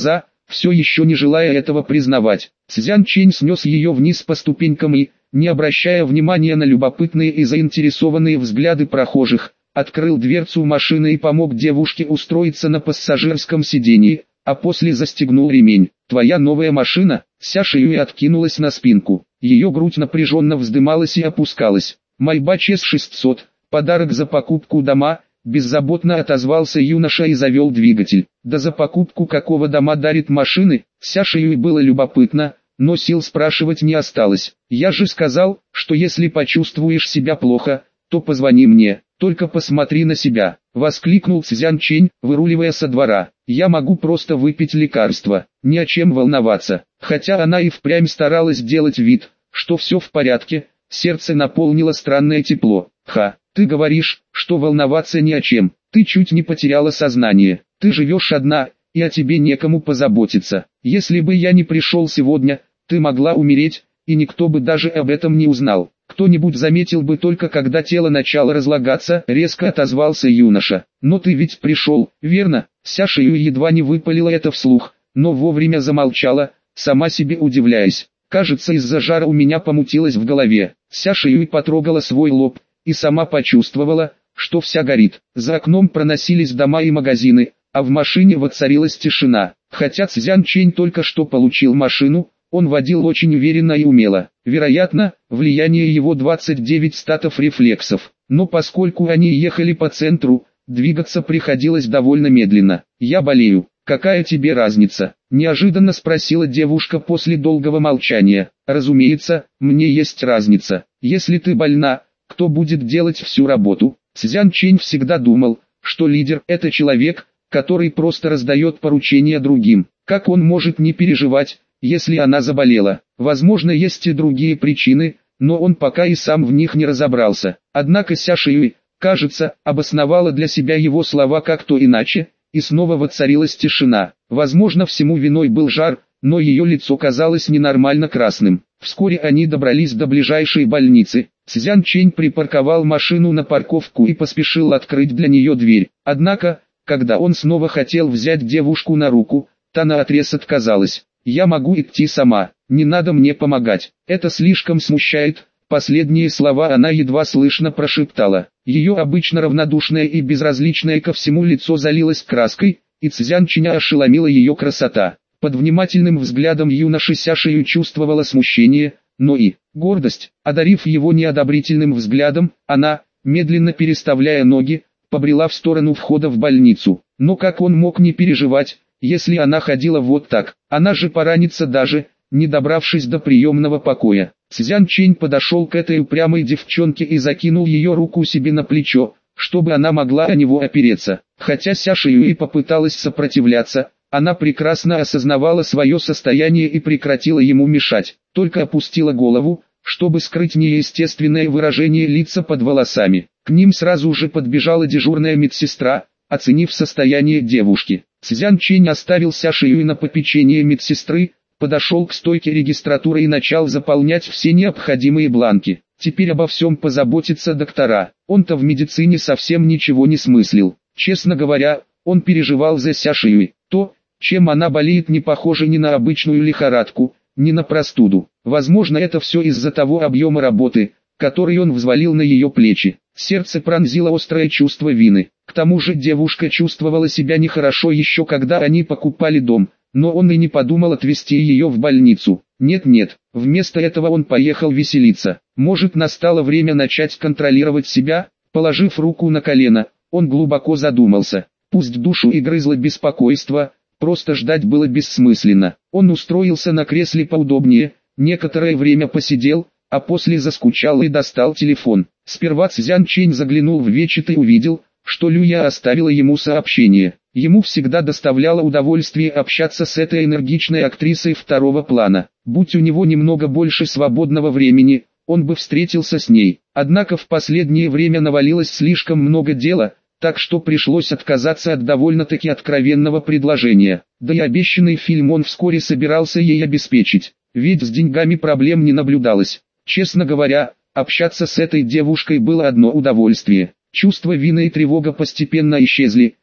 все еще не желая этого признавать. Цзян Чэнь снес ее вниз по ступенькам и, не обращая внимания на любопытные и заинтересованные взгляды прохожих, открыл дверцу машины и помог девушке устроиться на пассажирском сиденье, а после застегнул ремень. «Твоя новая машина?» Ся Шиюй откинулась на спинку. Ее грудь напряженно вздымалась и опускалась. «Майбач эс шестьсот, подарок за покупку дома», беззаботно отозвался юноша и завел двигатель. «Да за покупку какого дома дарит машины?» Ся Шиюй было любопытно, но сил спрашивать не осталось. «Я же сказал, что если почувствуешь себя плохо, то позвони мне, только посмотри на себя», — воскликнул Цзян Чэнь, выруливая со двора. «Я могу просто выпить лекарство, не о чем волноваться». Хотя она и впрямь старалась делать вид, что все в порядке, сердце наполнило странное тепло. «Ха, ты говоришь, что волноваться ни о чем, ты чуть не потеряла сознание, ты живешь одна, и о тебе некому позаботиться. Если бы я не пришел сегодня, ты могла умереть, и никто бы даже об этом не узнал. Кто-нибудь заметил бы только когда тело начало разлагаться», — резко отозвался юноша. «Но ты ведь пришел, верно?» Ся Шиюй едва не выпалила это вслух, но вовремя замолчала, сама себе удивляясь. «Кажется, из-за жара у меня помутилось в голове». Ся Шиюй потрогала свой лоб, и сама почувствовала, что вся горит. За окном проносились дома и магазины, а в машине воцарилась тишина. Хотя Цзян Чэнь только что получил машину, он водил очень уверенно и умело. Вероятно, влияние его двадцати девяти статов рефлексов. Но поскольку они ехали по центру, двигаться приходилось довольно медленно. «Я болею. Какая тебе разница?» – неожиданно спросила девушка после долгого молчания. «Разумеется, мне есть разница. Если ты больна, кто будет делать всю работу?» Цзян Чэнь всегда думал, что лидер – это человек, который просто раздает поручения другим. Как он может не переживать, если она заболела? Возможно, есть и другие причины, но он пока и сам в них не разобрался. Однако Ся Шиюй, кажется, обосновала для себя его слова как-то иначе, и снова воцарилась тишина. Возможно, всему виной был жар, но ее лицо казалось ненормально красным. Вскоре они добрались до ближайшей больницы. Цзян Чэнь припарковал машину на парковку и поспешил открыть для нее дверь. Однако, когда он снова хотел взять девушку на руку, та наотрез отказалась. «Я могу идти сама, не надо мне помогать, это слишком смущает». Последние слова она едва слышно прошептала. Ее обычно равнодушное и безразличное ко всему лицо залилось краской, и Цзян Чэня ошеломила ее красота. Под внимательным взглядом юноши Ся Шиюй чувствовала смущение, но и гордость. Одарив его неодобрительным взглядом, она, медленно переставляя ноги, побрела в сторону входа в больницу. Но как он мог не переживать, если она ходила вот так? Она же поранится даже, не добравшись до приемного покоя. Цзян Чэнь подошел к этой упрямой девчонке и закинул ее руку себе на плечо, чтобы она могла о него опереться. Хотя Ся Шиюй попыталась сопротивляться, она прекрасно осознавала свое состояние и прекратила ему мешать, только опустила голову, чтобы скрыть неестественное выражение лица под волосами. К ним сразу же подбежала дежурная медсестра, оценив состояние девушки. Цзян Чэнь оставил Ся Шиюй на попечение медсестры, подошел к стойке регистратуры и начал заполнять все необходимые бланки. Теперь обо всем позаботятся доктора. Он-то в медицине совсем ничего не смыслил. Честно говоря, он переживал за Ся Шиюй. То, чем она болеет, не похоже ни на обычную лихорадку, ни на простуду. Возможно, это все из-за того объема работы, который он взвалил на ее плечи. Сердце пронзило острое чувство вины. К тому же девушка чувствовала себя нехорошо еще когда они покупали дом, но он и не подумал отвезти ее в больницу. Нет-нет, вместо этого он поехал веселиться. Может, настало время начать контролировать себя? Положив руку на колено, он глубоко задумался. Пусть душу и грызло беспокойство, просто ждать было бессмысленно. Он устроился на кресле поудобнее, некоторое время посидел, а после заскучал и достал телефон. Сперва Цзян Чэнь заглянул в вечет и увидел, что Люя оставила ему сообщение. Ему всегда доставляло удовольствие общаться с этой энергичной актрисой второго плана. Будь у него немного больше свободного времени, он бы встретился с ней. Однако в последнее время навалилось слишком много дела, так что пришлось отказаться от довольно-таки откровенного предложения. Да и обещанный фильм он вскоре собирался ей обеспечить, ведь с деньгами проблем не наблюдалось. Честно говоря, общаться с этой девушкой было одно удовольствие. Чувство вины и тревога постепенно исчезли,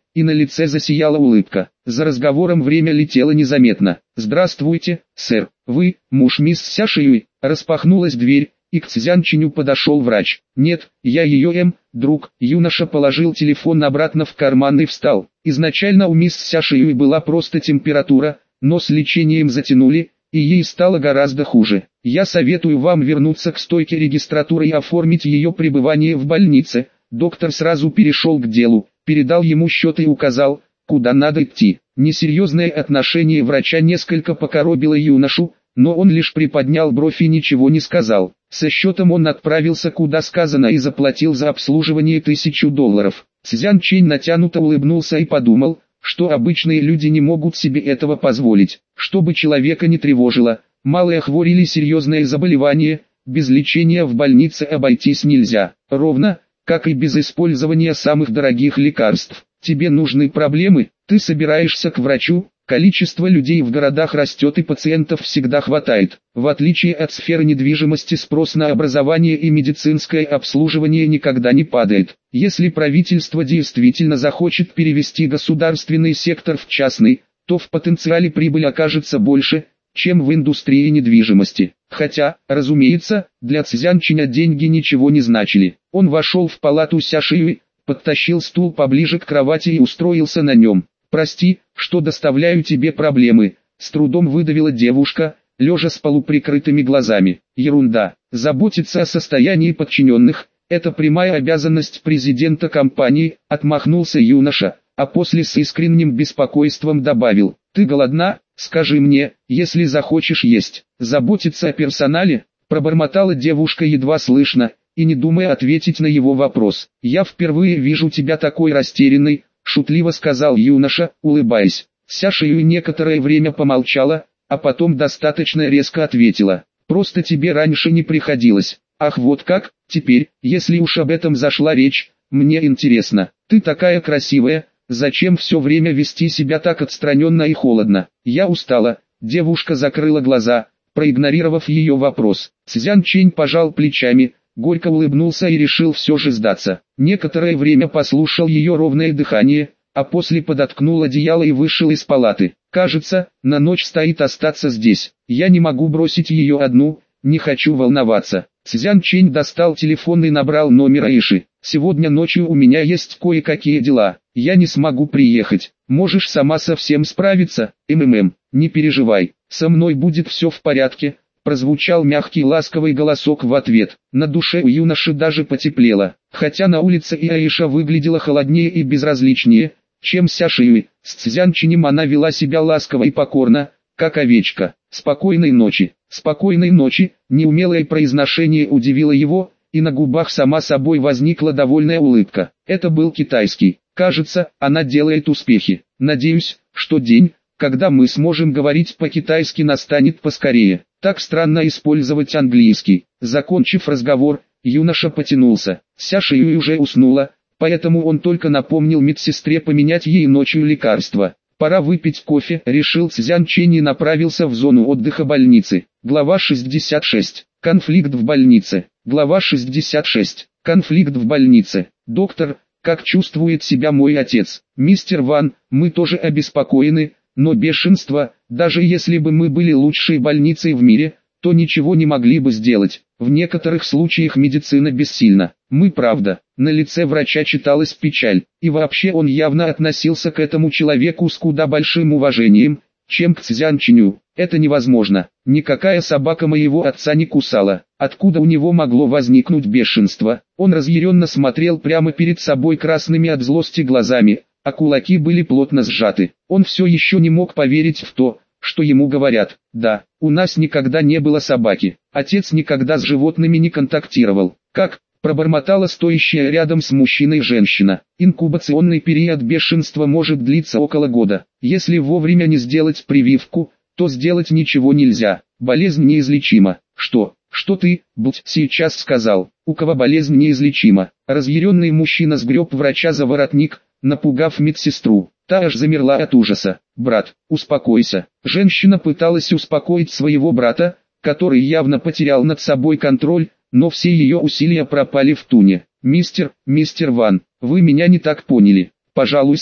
и на лице засияла улыбка. За разговором время летело незаметно. «Здравствуйте, сэр, вы, муж мисс Сяшиюй?» Распахнулась дверь, и к Цзянчиню подошел врач. «Нет, я ее М, друг». Юноша положил телефон обратно в карман и встал. Изначально у мисс Сяшиюй была просто температура, но с лечением затянули, и ей стало гораздо хуже. Я советую вам вернуться к стойке регистратуры и оформить ее пребывание в больнице. Доктор сразу перешел к делу, передал ему счет и указал, куда надо идти. Несерьезное отношение врача несколько покоробило юношу, но он лишь приподнял бровь и ничего не сказал. Со счетом он отправился куда сказано и заплатил за обслуживание тысячу долларов. Цзян Чэнь натянуто улыбнулся и подумал, что обычные люди не могут себе этого позволить. Чтобы человека не тревожило, малые хвори или серьезное заболевание, без лечения в больнице обойтись нельзя, ровно, как и без использования самых дорогих лекарств. Тебе нужны проблемы, ты собираешься к врачу, количество людей в городах растет и пациентов всегда хватает. В отличие от сферы недвижимости, спрос на образование и медицинское обслуживание никогда не падает. Если правительство действительно захочет перевести государственный сектор в частный, то в потенциале прибыль окажется больше, чем в индустрии недвижимости. Хотя, разумеется, для Цзянчиня деньги ничего не значили. Он вошел в палату Сяшиюй, подтащил стул поближе к кровати и устроился на нем. «Прости, что доставляю тебе проблемы», — с трудом выдавила девушка, лежа с полуприкрытыми глазами. «Ерунда. Заботиться о состоянии подчиненных — это прямая обязанность президента компании», — отмахнулся юноша, а после с искренним беспокойством добавил: «Ты голодна? Скажи мне, если захочешь есть». «Заботиться о персонале?» — пробормотала девушка едва слышно, и не думая ответить на его вопрос. «Я впервые вижу тебя такой растерянной», — шутливо сказал юноша, улыбаясь. Сяшиюй некоторое время помолчала, а потом достаточно резко ответила: «Просто тебе раньше не приходилось». «Ах, вот как? Теперь, если уж об этом зашла речь, мне интересно. Ты такая красивая, зачем все время вести себя так отстраненно и холодно?» «Я устала». Девушка закрыла глаза, проигнорировав ее вопрос. Цзян Чэнь пожал плечами, горько улыбнулся и решил все же сдаться. Некоторое время послушал ее ровное дыхание, а после подоткнул одеяло и вышел из палаты. «Кажется, на ночь стоит остаться здесь. Я не могу бросить ее одну, не хочу волноваться». Цзян Чэнь достал телефон и набрал номер Аиши. «Сегодня ночью у меня есть кое-какие дела, я не смогу приехать. Можешь сама со всем справиться, МММ, не переживай, со мной будет все в порядке». Прозвучал мягкий ласковый голосок в ответ. На душе у юноши даже потеплело. Хотя на улице и Аиша выглядела холоднее и безразличнее, чем Сяшиюй, с Цзянчинем она вела себя ласково и покорно, как овечка. «Спокойной ночи». «Спокойной ночи», неумелое произношение удивило его, и на губах сама собой возникла довольная улыбка. Это был китайский. Кажется, она делает успехи. Надеюсь, что день, когда мы сможем говорить по-китайски, настанет поскорее. Так странно использовать английский. Закончив разговор, юноша потянулся. Сяшиюй уже уснула, поэтому он только напомнил медсестре поменять ей ночью лекарства. «Пора выпить кофе», — решил Цзян Чэнь и направился в зону отдыха больницы. Глава шестьдесят шесть. Конфликт в больнице. Глава шестьдесят шесть. Конфликт в больнице. «Доктор, как чувствует себя мой отец?» «Мистер Ван, мы тоже обеспокоены, но бешенство, даже если бы мы были лучшей больницей в мире, то ничего не могли бы сделать. В некоторых случаях медицина бессильна. Мы правда». На лице врача читалась печаль, и вообще он явно относился к этому человеку с куда большим уважением, чем к Цзянчиню. «Это невозможно. Никакая собака моего отца не кусала. Откуда у него могло возникнуть бешенство?» Он разъяренно смотрел прямо перед собой красными от злости глазами, а кулаки были плотно сжаты. Он все еще не мог поверить в то, что ему говорят. «Да, у нас никогда не было собаки. Отец никогда с животными не контактировал». «Как?» — пробормотала стоящая рядом с мужчиной женщина. «Инкубационный период бешенства может длиться около года. Если вовремя не сделать прививку, то сделать ничего нельзя. Болезнь неизлечима». «Что? Что ты, блядь, сейчас сказал? У кого болезнь неизлечима?» Разъяренный мужчина сгреб врача за воротник, напугав медсестру. Та аж замерла от ужаса. «Брат, успокойся». Женщина пыталась успокоить своего брата, который явно потерял над собой контроль, но все ее усилия пропали в туне. «Мистер, мистер Ван, вы меня не так поняли. Пожалуйста,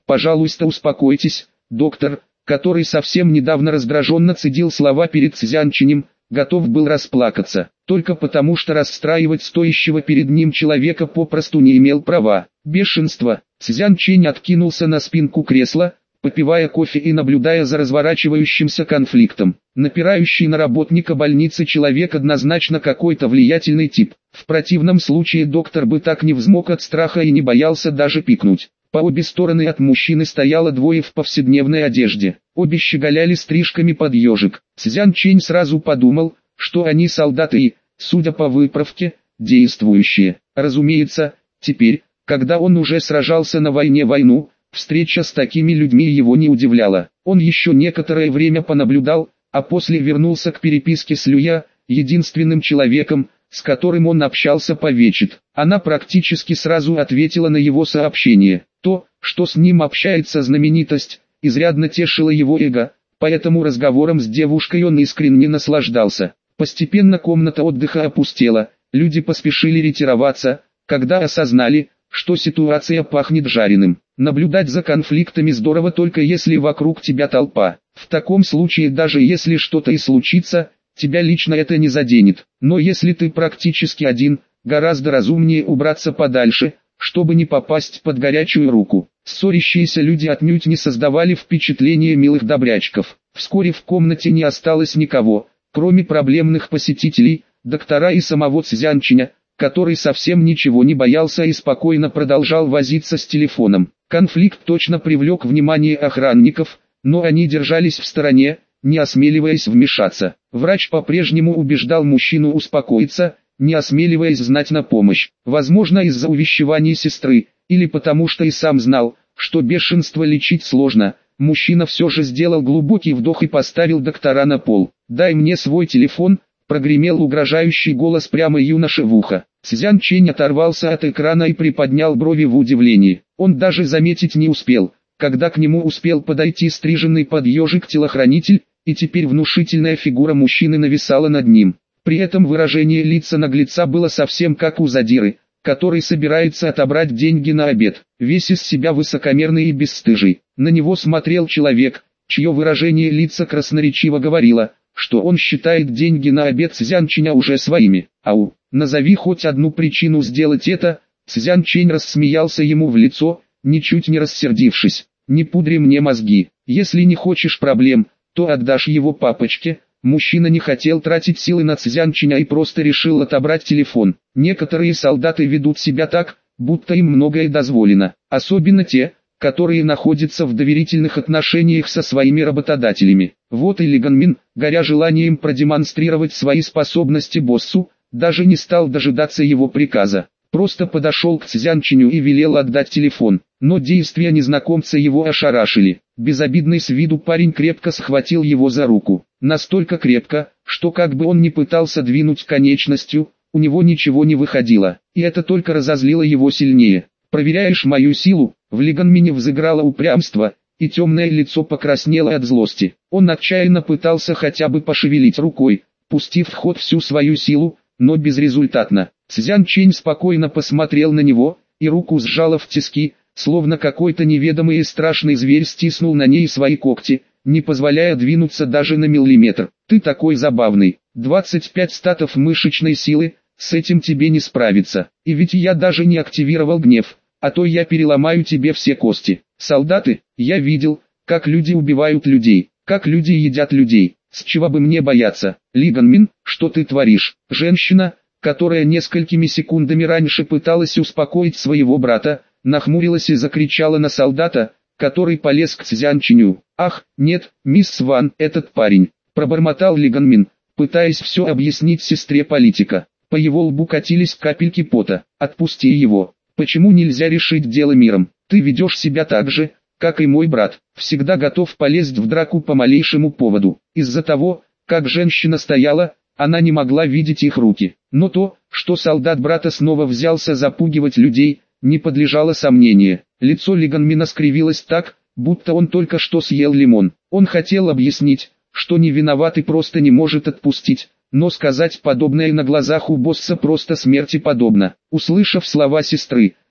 Пожалуйста, успокойтесь, доктор, который совсем недавно раздраженно цедил слова перед Цзянчинем, готов был расплакаться, только потому что расстраивать стоящего перед ним человека попросту не имел права. Бешенство. Цзянчинь откинулся на спинку кресла, попивая кофе и наблюдая за разворачивающимся конфликтом. Напирающий на работника больницы человек однозначно какой-то влиятельный тип. В противном случае доктор бы так не взмок от страха и не боялся даже пикнуть. По обе стороны от мужчины стояло двое в повседневной одежде. Обе щеголяли стрижками под ежик. Цзянчинь сразу подумал, что они солдаты и, судя по выправке, действующие. Разумеется, теперь, когда он уже сражался на войне войну, встреча с такими людьми его не удивляла. Он еще некоторое время понаблюдал, а после вернулся к переписке с Люя, единственным человеком, с которым он общался по вечет. Она практически сразу ответила на его сообщение. То, что с ним общается знаменитость, изрядно тешило его эго, поэтому разговором с девушкой он искренне наслаждался. Постепенно комната отдыха опустела, люди поспешили ретироваться, когда осознали, что ситуация пахнет жареным. Наблюдать за конфликтами здорово только если вокруг тебя толпа. В таком случае даже если что-то и случится, тебя лично это не заденет. Но если ты практически один, гораздо разумнее убраться подальше, чтобы не попасть под горячую руку. Ссорящиеся люди отнюдь не создавали впечатления милых добрячков. Вскоре в комнате не осталось никого, кроме проблемных посетителей, доктора и самого Цзянчиня, который совсем ничего не боялся и спокойно продолжал возиться с телефоном. Конфликт точно привлек внимание охранников, но они держались в стороне, не осмеливаясь вмешаться. Врач по-прежнему убеждал мужчину успокоиться, не осмеливаясь знать на помощь. Возможно, из-за увещеваний сестры, или потому что и сам знал, что бешенство лечить сложно, мужчина все же сделал глубокий вдох и поставил доктора на пол. «Дай мне свой телефон», — прогремел угрожающий голос прямо юноше в ухо. Цзянчинь оторвался от экрана и приподнял брови в удивлении. Он даже заметить не успел, когда к нему успел подойти стриженный под ежик телохранитель, и теперь внушительная фигура мужчины нависала над ним. При этом выражение лица наглеца было совсем как у задиры, который собирается отобрать деньги на обед. Весь из себя высокомерный и бесстыжий. На него смотрел человек, чье выражение лица красноречиво говорило, что он считает деньги на обед Цзянчиня уже своими. «Ау, назови хоть одну причину сделать это», — Цзянчинь рассмеялся ему в лицо, ничуть не рассердившись. «Не пудри мне мозги, если не хочешь проблем, то отдашь его папочке». Мужчина не хотел тратить силы на Цзянчиня и просто решил отобрать телефон. Некоторые солдаты ведут себя так, будто им многое дозволено, особенно те, которые находятся в доверительных отношениях со своими работодателями. Вот и Ли Ганмин, горя желанием продемонстрировать свои способности боссу, даже не стал дожидаться его приказа. Просто подошел к Цзянчиню и велел отдать телефон. Но действия незнакомца его ошарашили. Безобидный с виду парень крепко схватил его за руку. Настолько крепко, что как бы он ни пытался двинуть конечностью, у него ничего не выходило. И это только разозлило его сильнее. «Проверяешь мою силу?» В Ли Ганмине взыграло упрямство, и темное лицо покраснело от злости. Он отчаянно пытался хотя бы пошевелить рукой, пустив в ход всю свою силу, но безрезультатно. Цзянчинь спокойно посмотрел на него, и руку сжало в тиски, словно какой-то неведомый и страшный зверь стиснул на ней свои когти, не позволяя двинуться даже на миллиметр. «Ты такой забавный, двадцать пять статов мышечной силы, с этим тебе не справиться. И ведь я даже не активировал гнев, а то я переломаю тебе все кости. Солдаты, я видел, как люди убивают людей, как люди едят людей, с чего бы мне бояться? Ли Ганмин, что ты творишь?» Женщина, которая несколькими секундами раньше пыталась успокоить своего брата, нахмурилась и закричала на солдата, который полез к Цзянчиню. «Ах, нет, мисс Ван, этот парень», — пробормотал Ли Ганмин, пытаясь все объяснить сестре политика. По его лбу катились капельки пота. «Отпусти его. Почему нельзя решить дело миром? Ты ведешь себя так же, как и мой брат, всегда готов полезть в драку по малейшему поводу». Из-за того, как женщина стояла, она не могла видеть их руки. Но то, что солдат брата снова взялся запугивать людей, не подлежало сомнению. Лицо Ли Ганмина скривилось так, будто он только что съел лимон. Он хотел объяснить, что не виноват и просто не может отпустить, но сказать подобное на глазах у босса просто смерти подобно. Услышав слова сестры,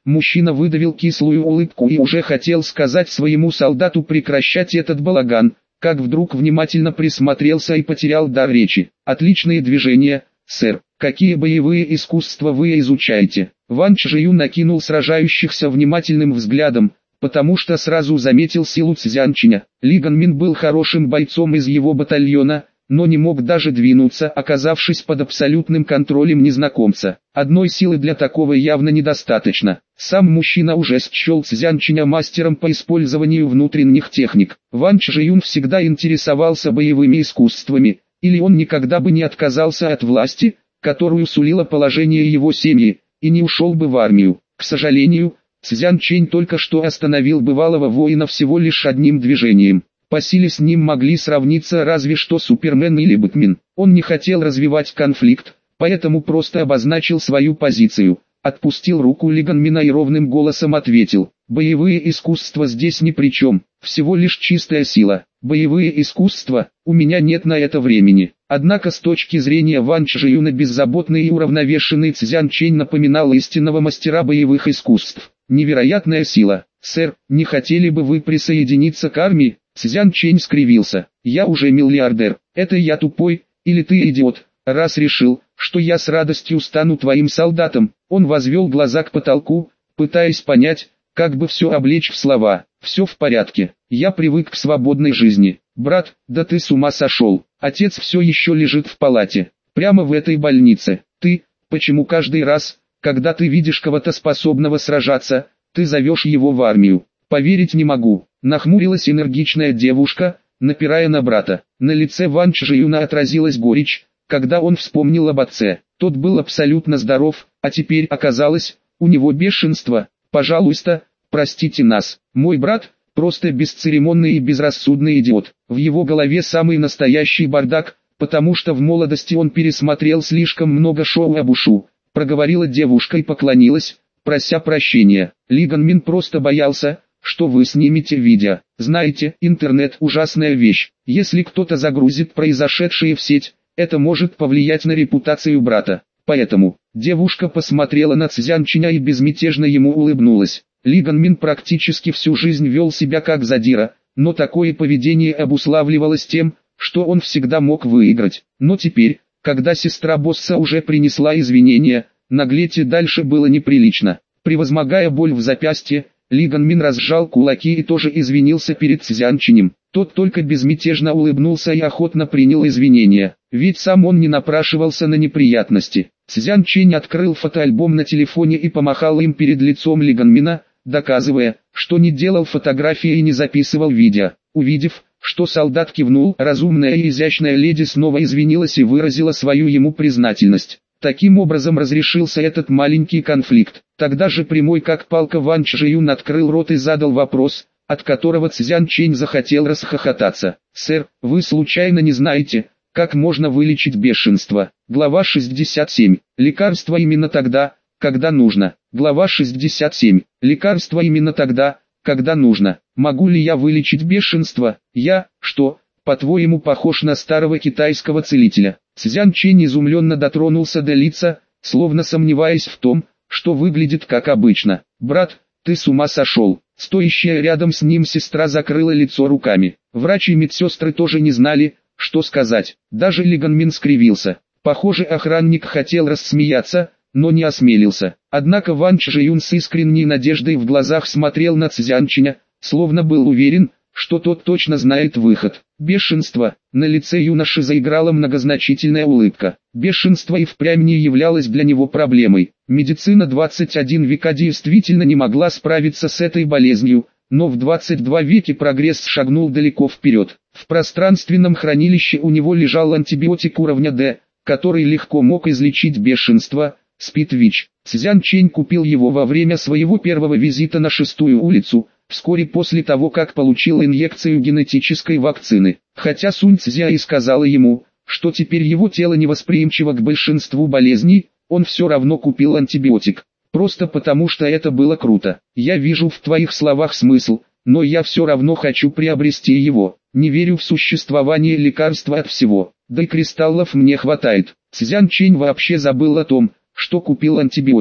Мужчина выдавил кислую улыбку и уже хотел сказать своему солдату прекращать этот балаган, как вдруг внимательно присмотрелся и потерял дар речи. «Отличные движения, сэр. Какие боевые искусства вы изучаете?» Ван Чжиюн накинул сражающихся внимательным взглядом, потому что сразу заметил силу Цзянчиня. Ли Ганмин был хорошим бойцом из его батальона, но не мог даже двинуться, оказавшись под абсолютным контролем незнакомца. Одной силы для такого явно недостаточно. Сам мужчина уже счел Цзянчиня мастером по использованию внутренних техник. Ван Чжиюн всегда интересовался боевыми искусствами, или он никогда бы не отказался от власти, которую сулило положение его семьи, и не ушел бы в армию. К сожалению, Цзянчень только что остановил бывалого воина всего лишь одним движением. По силе с ним могли сравниться разве что Супермен или Бэтмен. Он не хотел развивать конфликт, поэтому просто обозначил свою позицию, отпустил руку Ли Ганмина и ровным голосом ответил: «Боевые искусства здесь ни при чем, всего лишь чистая сила. Боевые искусства, у меня нет на это времени». Однако с точки зрения Ван Чжиюна беззаботный и уравновешенный Цзянчень напоминал истинного мастера боевых искусств. Невероятная сила. «Сэр, не хотели бы вы присоединиться к армии?» Цзянчень скривился. «Я уже миллиардер. Это я тупой, или ты идиот, раз решил, что я с радостью стану твоим солдатом?» Он возвел глаза к потолку, пытаясь понять, как бы все облечь в слова. «Все в порядке. Я привык к свободной жизни». «Брат, да ты с ума сошел. Отец все еще лежит в палате. Прямо в этой больнице. Ты, почему каждый раз, когда ты видишь кого-то способного сражаться, ты зовешь его в армию?» «Поверить не могу», — нахмурилась энергичная девушка, напирая на брата. На лице Ван Чжиюна отразилась горечь, когда он вспомнил об отце. Тот был абсолютно здоров, а теперь оказалось, у него бешенство. «Пожалуйста, простите нас. Мой брат — просто бесцеремонный и безрассудный идиот. В его голове самый настоящий бардак, потому что в молодости он пересмотрел слишком много шоу об ушу», — проговорила девушка и поклонилась, прося прощения. «Ли Ганмин просто боялся, что вы снимете видео. Знаете, интернет – ужасная вещь. Если кто-то загрузит произошедшее в сеть, это может повлиять на репутацию брата. Поэтому...» Девушка посмотрела на Цзянчиня и безмятежно ему улыбнулась. Ли Ганмин практически всю жизнь вел себя как задира, но такое поведение обуславливалось тем, что он всегда мог выиграть. Но теперь, когда сестра босса уже принесла извинения, наглеть и дальше было неприлично. Превозмогая боль в запястье, Ли Ганмин разжал кулаки и тоже извинился перед Цзянчинем. Тот только безмятежно улыбнулся и охотно принял извинения, ведь сам он не напрашивался на неприятности. Цзянчень открыл фотоальбом на телефоне и помахал им перед лицом Ли Ганмина, доказывая, что не делал фотографии и не записывал видео. Увидев, что солдат кивнул, разумная и изящная леди снова извинилась и выразила свою ему признательность. Таким образом разрешился этот маленький конфликт. Тогда же прямой как палка Ван Чжиюн открыл рот и задал вопрос, от которого Цзянчень захотел расхохотаться. «Сэр, вы случайно не знаете, как можно вылечить бешенство?» Глава шестьдесят семь. Лекарство именно тогда, когда нужно. Глава шестьдесят семь. Лекарство именно тогда, когда нужно. Могу ли я вылечить бешенство? Я, что, по-твоему, похож на старого китайского целителя? Цзянчень изумленно дотронулся до лица, словно сомневаясь в том, что выглядит как обычно. «Брат, ты с ума сошел!» Стоящая рядом с ним сестра закрыла лицо руками. Врач и медсестры тоже не знали, что сказать. Даже Ли Ганмин скривился. Похоже, охранник хотел рассмеяться, но не осмелился. Однако Ван Чжиюн с искренней надеждой в глазах смотрел на Цзянчиня, словно был уверен, что тот точно знает выход. Бешенство. На лице юноши заиграла многозначительная улыбка. Бешенство и впрямь не являлось для него проблемой. Медицина двадцать один века действительно не могла справиться с этой болезнью, но в двадцать два веке прогресс шагнул далеко вперед. В пространственном хранилище у него лежал антибиотик уровня D, который легко мог излечить бешенство, Спитвич. Цзянчень купил его во время своего первого визита на шестую улицу, вскоре после того, как получил инъекцию генетической вакцины. Хотя Сунь Цзя и сказала ему, что теперь его тело невосприимчиво к большинству болезней, он все равно купил антибиотик. Просто потому, что это было круто. «Я вижу в твоих словах смысл, но я все равно хочу приобрести его. Не верю в существование лекарства от всего, да и кристаллов мне хватает». Цзянчень вообще забыл о том, что купил антибиотик.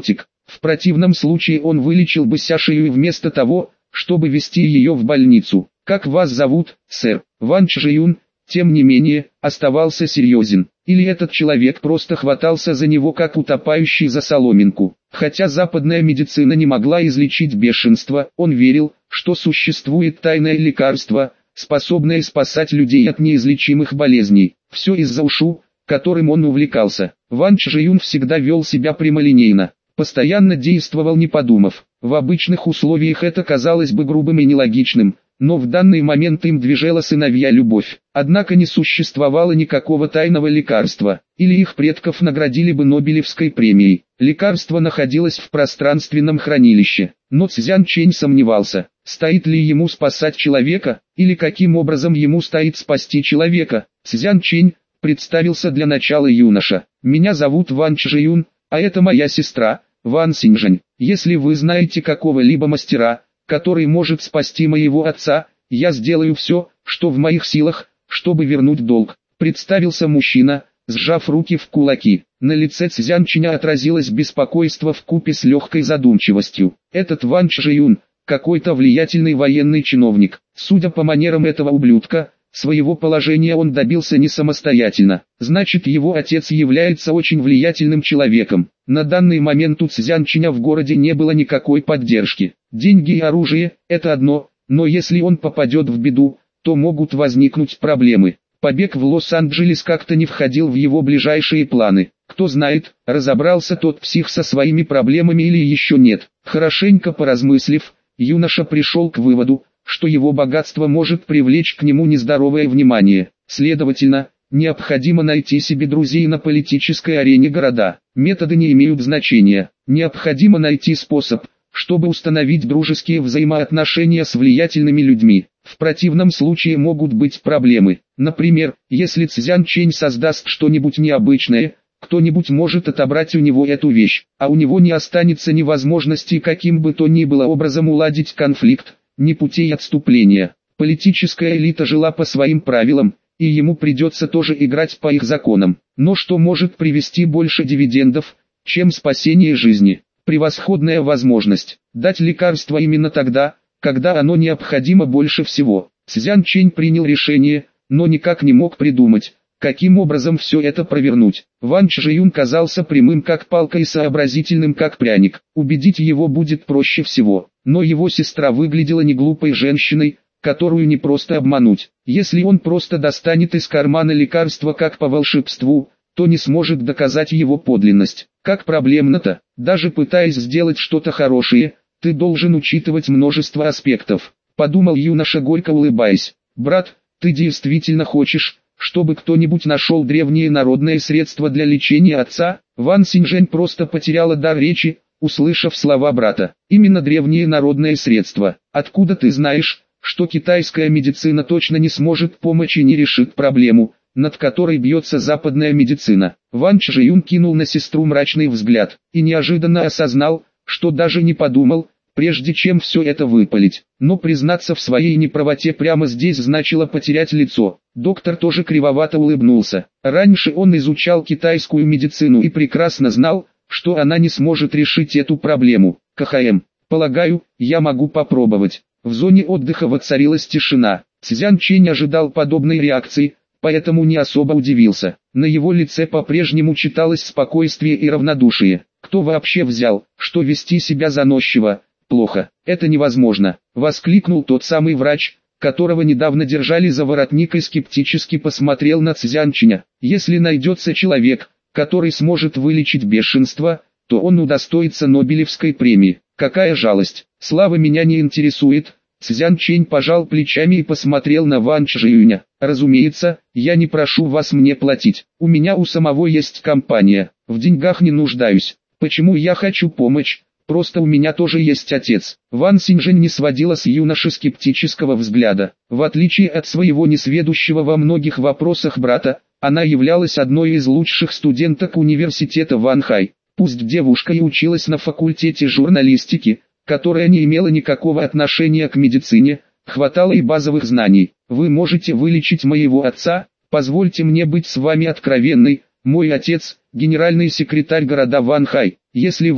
В противном случае он вылечил бы Сяшию вместо того, чтобы везти ее в больницу. «Как вас зовут, сэр?» Ван Чжиюн, тем не менее, оставался серьезен. Или этот человек просто хватался за него как утопающий за соломинку. Хотя западная медицина не могла излечить бешенство, он верил, что существует тайное лекарство, способное спасать людей от неизлечимых болезней. Все из-за ушу, которым он увлекался. Ван Чжиюн всегда вел себя прямолинейно, постоянно действовал не подумав. В обычных условиях это казалось бы грубым и нелогичным, но в данный момент им движела сыновья любовь. Однако не существовало никакого тайного лекарства, или их предков наградили бы Нобелевской премией. Лекарство находилось в пространственном хранилище, но Цзян Чэнь сомневался, стоит ли ему спасать человека, или каким образом ему стоит спасти человека. Цзян Чэнь представился для начала юноша. «Меня зовут Ван Чжиюн, а это моя сестра, Ван Синьжэнь. Если вы знаете какого-либо мастера, который может спасти моего отца, я сделаю все, что в моих силах, чтобы вернуть долг», представился мужчина, сжав руки в кулаки. На лице Цзян Чэня отразилось беспокойство вкупе с легкой задумчивостью. Этот Ван Чжиюн, какой-то влиятельный военный чиновник. Судя по манерам этого ублюдка, своего положения он добился не самостоятельно. Значит, его отец является очень влиятельным человеком. На данный момент у Цзян Чэня в городе не было никакой поддержки. Деньги и оружие – это одно, но если он попадет в беду, то могут возникнуть проблемы. Побег в Лос-Анджелес как-то не входил в его ближайшие планы. Кто знает, разобрался тот псих со своими проблемами или еще нет. Хорошенько поразмыслив, юноша пришел к выводу, что его богатство может привлечь к нему нездоровое внимание. Следовательно, необходимо найти себе друзей на политической арене города. Методы не имеют значения. Необходимо найти способ, чтобы установить дружеские взаимоотношения с влиятельными людьми. В противном случае могут быть проблемы. Например, если Цзян Чэнь создаст что-нибудь необычное, кто-нибудь может отобрать у него эту вещь, а у него не останется ни возможности каким бы то ни было образом уладить конфликт, ни путей отступления. Политическая элита жила по своим правилам, и ему придется тоже играть по их законам. Но что может привести больше дивидендов, чем спасение жизни? Превосходная возможность дать лекарство именно тогда, когда оно необходимо больше всего. Цзян Чэнь принял решение, но никак не мог придумать, каким образом все это провернуть. Ван Чжиюн казался прямым как палка и сообразительным как пряник. Убедить его будет проще всего. Но его сестра выглядела не глупой женщиной, которую не просто обмануть. Если он просто достанет из кармана лекарство как по волшебству, то не сможет доказать его подлинность. Как проблемно-то, даже пытаясь сделать что-то хорошее, ты должен учитывать множество аспектов. Подумал юноша, горько улыбаясь. «Брат, ты действительно хочешь, чтобы кто-нибудь нашел древнее народное средство для лечения отца?» Ван Синьжэнь просто потеряла дар речи, услышав слова брата. «Именно древнее народное средство. Откуда ты знаешь, что китайская медицина точно не сможет помочь и не решит проблему, над которой бьется западная медицина?» Ван Чжиюн кинул на сестру мрачный взгляд, и неожиданно осознал, что даже не подумал, прежде чем все это выпалить. Но признаться в своей неправоте прямо здесь значило потерять лицо. Доктор тоже кривовато улыбнулся. Раньше он изучал китайскую медицину и прекрасно знал, что она не сможет решить эту проблему. КХМ. Полагаю, я могу попробовать. В зоне отдыха воцарилась тишина. Цзян Чэнь ожидал подобной реакции, поэтому не особо удивился. На его лице по-прежнему читалось спокойствие и равнодушие. Кто вообще взял, что вести себя заносчиво, плохо, это невозможно, воскликнул тот самый врач, которого недавно держали за воротник, и скептически посмотрел на Цзян Чэня. Если найдется человек, который сможет вылечить бешенство, то он удостоится Нобелевской премии. Какая жалость, слава меня не интересует. Цзян Чэнь пожал плечами и посмотрел на Ван Чжиюня. «Разумеется, я не прошу вас мне платить, у меня у самого есть компания, в деньгах не нуждаюсь. Почему я хочу помочь? Просто у меня тоже есть отец». Ван Синьжэнь не сводила с юноши скептического взгляда. В отличие от своего несведущего во многих вопросах брата, она являлась одной из лучших студенток университета Ванхай. Пусть девушка и училась на факультете журналистики, которая не имела никакого отношения к медицине, хватало и базовых знаний. «Вы можете вылечить моего отца? Позвольте мне быть с вами откровенной. Мой отец – генеральный секретарь города Ванхай. Если вы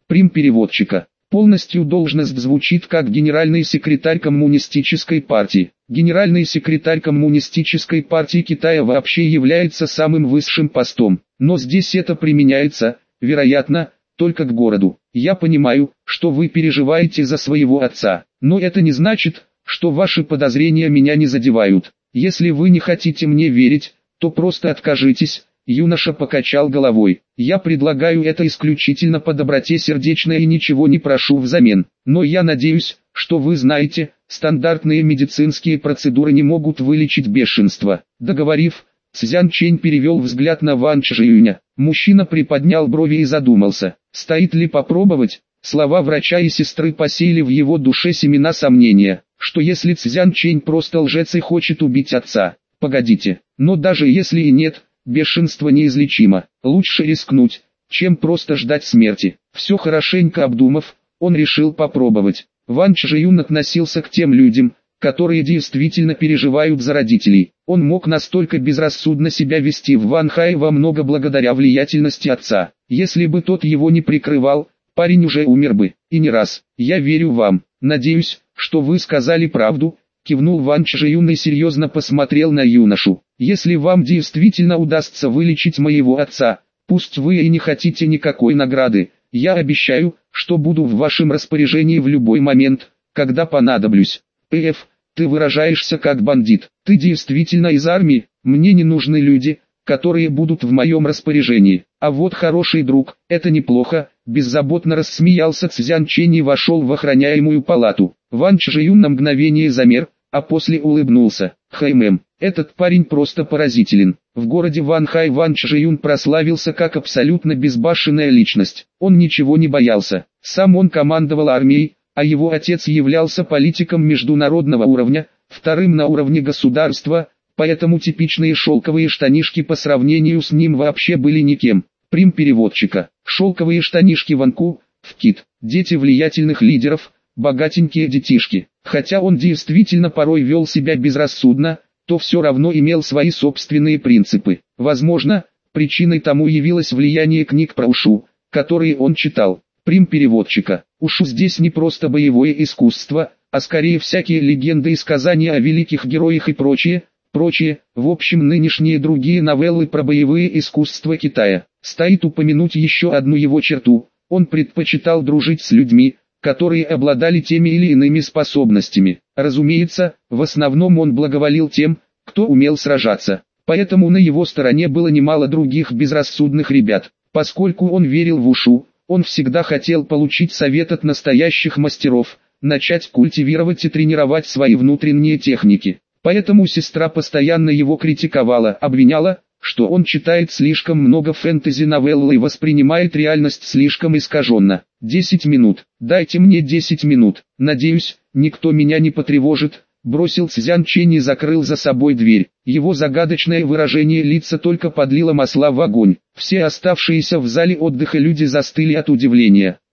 Прим переводчика. Полностью должность звучит как генеральный секретарь Коммунистической партии. Генеральный секретарь Коммунистической партии Китая вообще является самым высшим постом, но здесь это применяется, вероятно, только к городу. Я понимаю, что вы переживаете за своего отца, но это не значит, что ваши подозрения меня не задевают. Если вы не хотите мне верить, то просто откажитесь. Юноша покачал головой. Я предлагаю это исключительно по доброте сердечной и ничего не прошу взамен. Но я надеюсь, что вы знаете, стандартные медицинские процедуры не могут вылечить бешенство. Договорив, Цзян Чэнь перевел взгляд на Ван Чжиюня. Мужчина приподнял брови и задумался, стоит ли попробовать. Слова врача и сестры посеяли в его душе семена сомнения, что если Цзян Чэнь просто лжец и хочет убить отца. Погодите, но даже если и нет, бешенство неизлечимо, лучше рискнуть, чем просто ждать смерти. Все хорошенько обдумав, он решил попробовать. Ван Чжиюн относился к тем людям, которые действительно переживают за родителей. Он мог настолько безрассудно себя вести в Ванхае во много благодаря влиятельности отца. Если бы тот его не прикрывал, парень уже умер бы, и не раз. «Я верю вам, надеюсь, что вы сказали правду», кивнул Ван Чжиюн и серьезно посмотрел на юношу. «Если вам действительно удастся вылечить моего отца, пусть вы и не хотите никакой награды, я обещаю, что буду в вашем распоряжении в любой момент, когда понадоблюсь». «Эф, ты выражаешься как бандит. Ты действительно из армии? Мне не нужны люди, которые будут в моем распоряжении. А вот хороший друг, это неплохо», беззаботно рассмеялся Цзян Чэнь и вошел в охраняемую палату. Ван Чжиюн на мгновение замер, а после улыбнулся. «Хаймэм, этот парень просто поразителен». В городе Ванхай Ван Чжиюн прославился как абсолютно безбашенная личность. Он ничего не боялся. Сам он командовал армией, а его отец являлся политиком международного уровня, вторым на уровне государства, поэтому типичные шелковые штанишки по сравнению с ним вообще были никем. Прим переводчика. Шелковые штанишки Ванку, в кит, дети влиятельных лидеров, богатенькие детишки. Хотя он действительно порой вел себя безрассудно, то все равно имел свои собственные принципы. Возможно, причиной тому явилось влияние книг про Ушу, которые он читал. Прим переводчика. Ушу здесь не просто боевое искусство, а скорее всякие легенды и сказания о великих героях и прочее, прочее, в общем нынешние другие новеллы про боевые искусства Китая. Стоит упомянуть еще одну его черту: он предпочитал дружить с людьми, которые обладали теми или иными способностями. Разумеется, в основном он благоволил тем, кто умел сражаться. Поэтому на его стороне было немало других безрассудных ребят. Поскольку он верил в Ушу, он всегда хотел получить совет от настоящих мастеров, начать культивировать и тренировать свои внутренние техники. Поэтому сестра постоянно его критиковала, обвиняла, что он читает слишком много фэнтези-новелл и воспринимает реальность слишком искаженно. «Десять минут. Дайте мне десять минут. Надеюсь, никто меня не потревожит», — бросил Цзян Чэнь и закрыл за собой дверь. Его загадочное выражение лица только подлило масла в огонь. Все оставшиеся в зале отдыха люди застыли от удивления.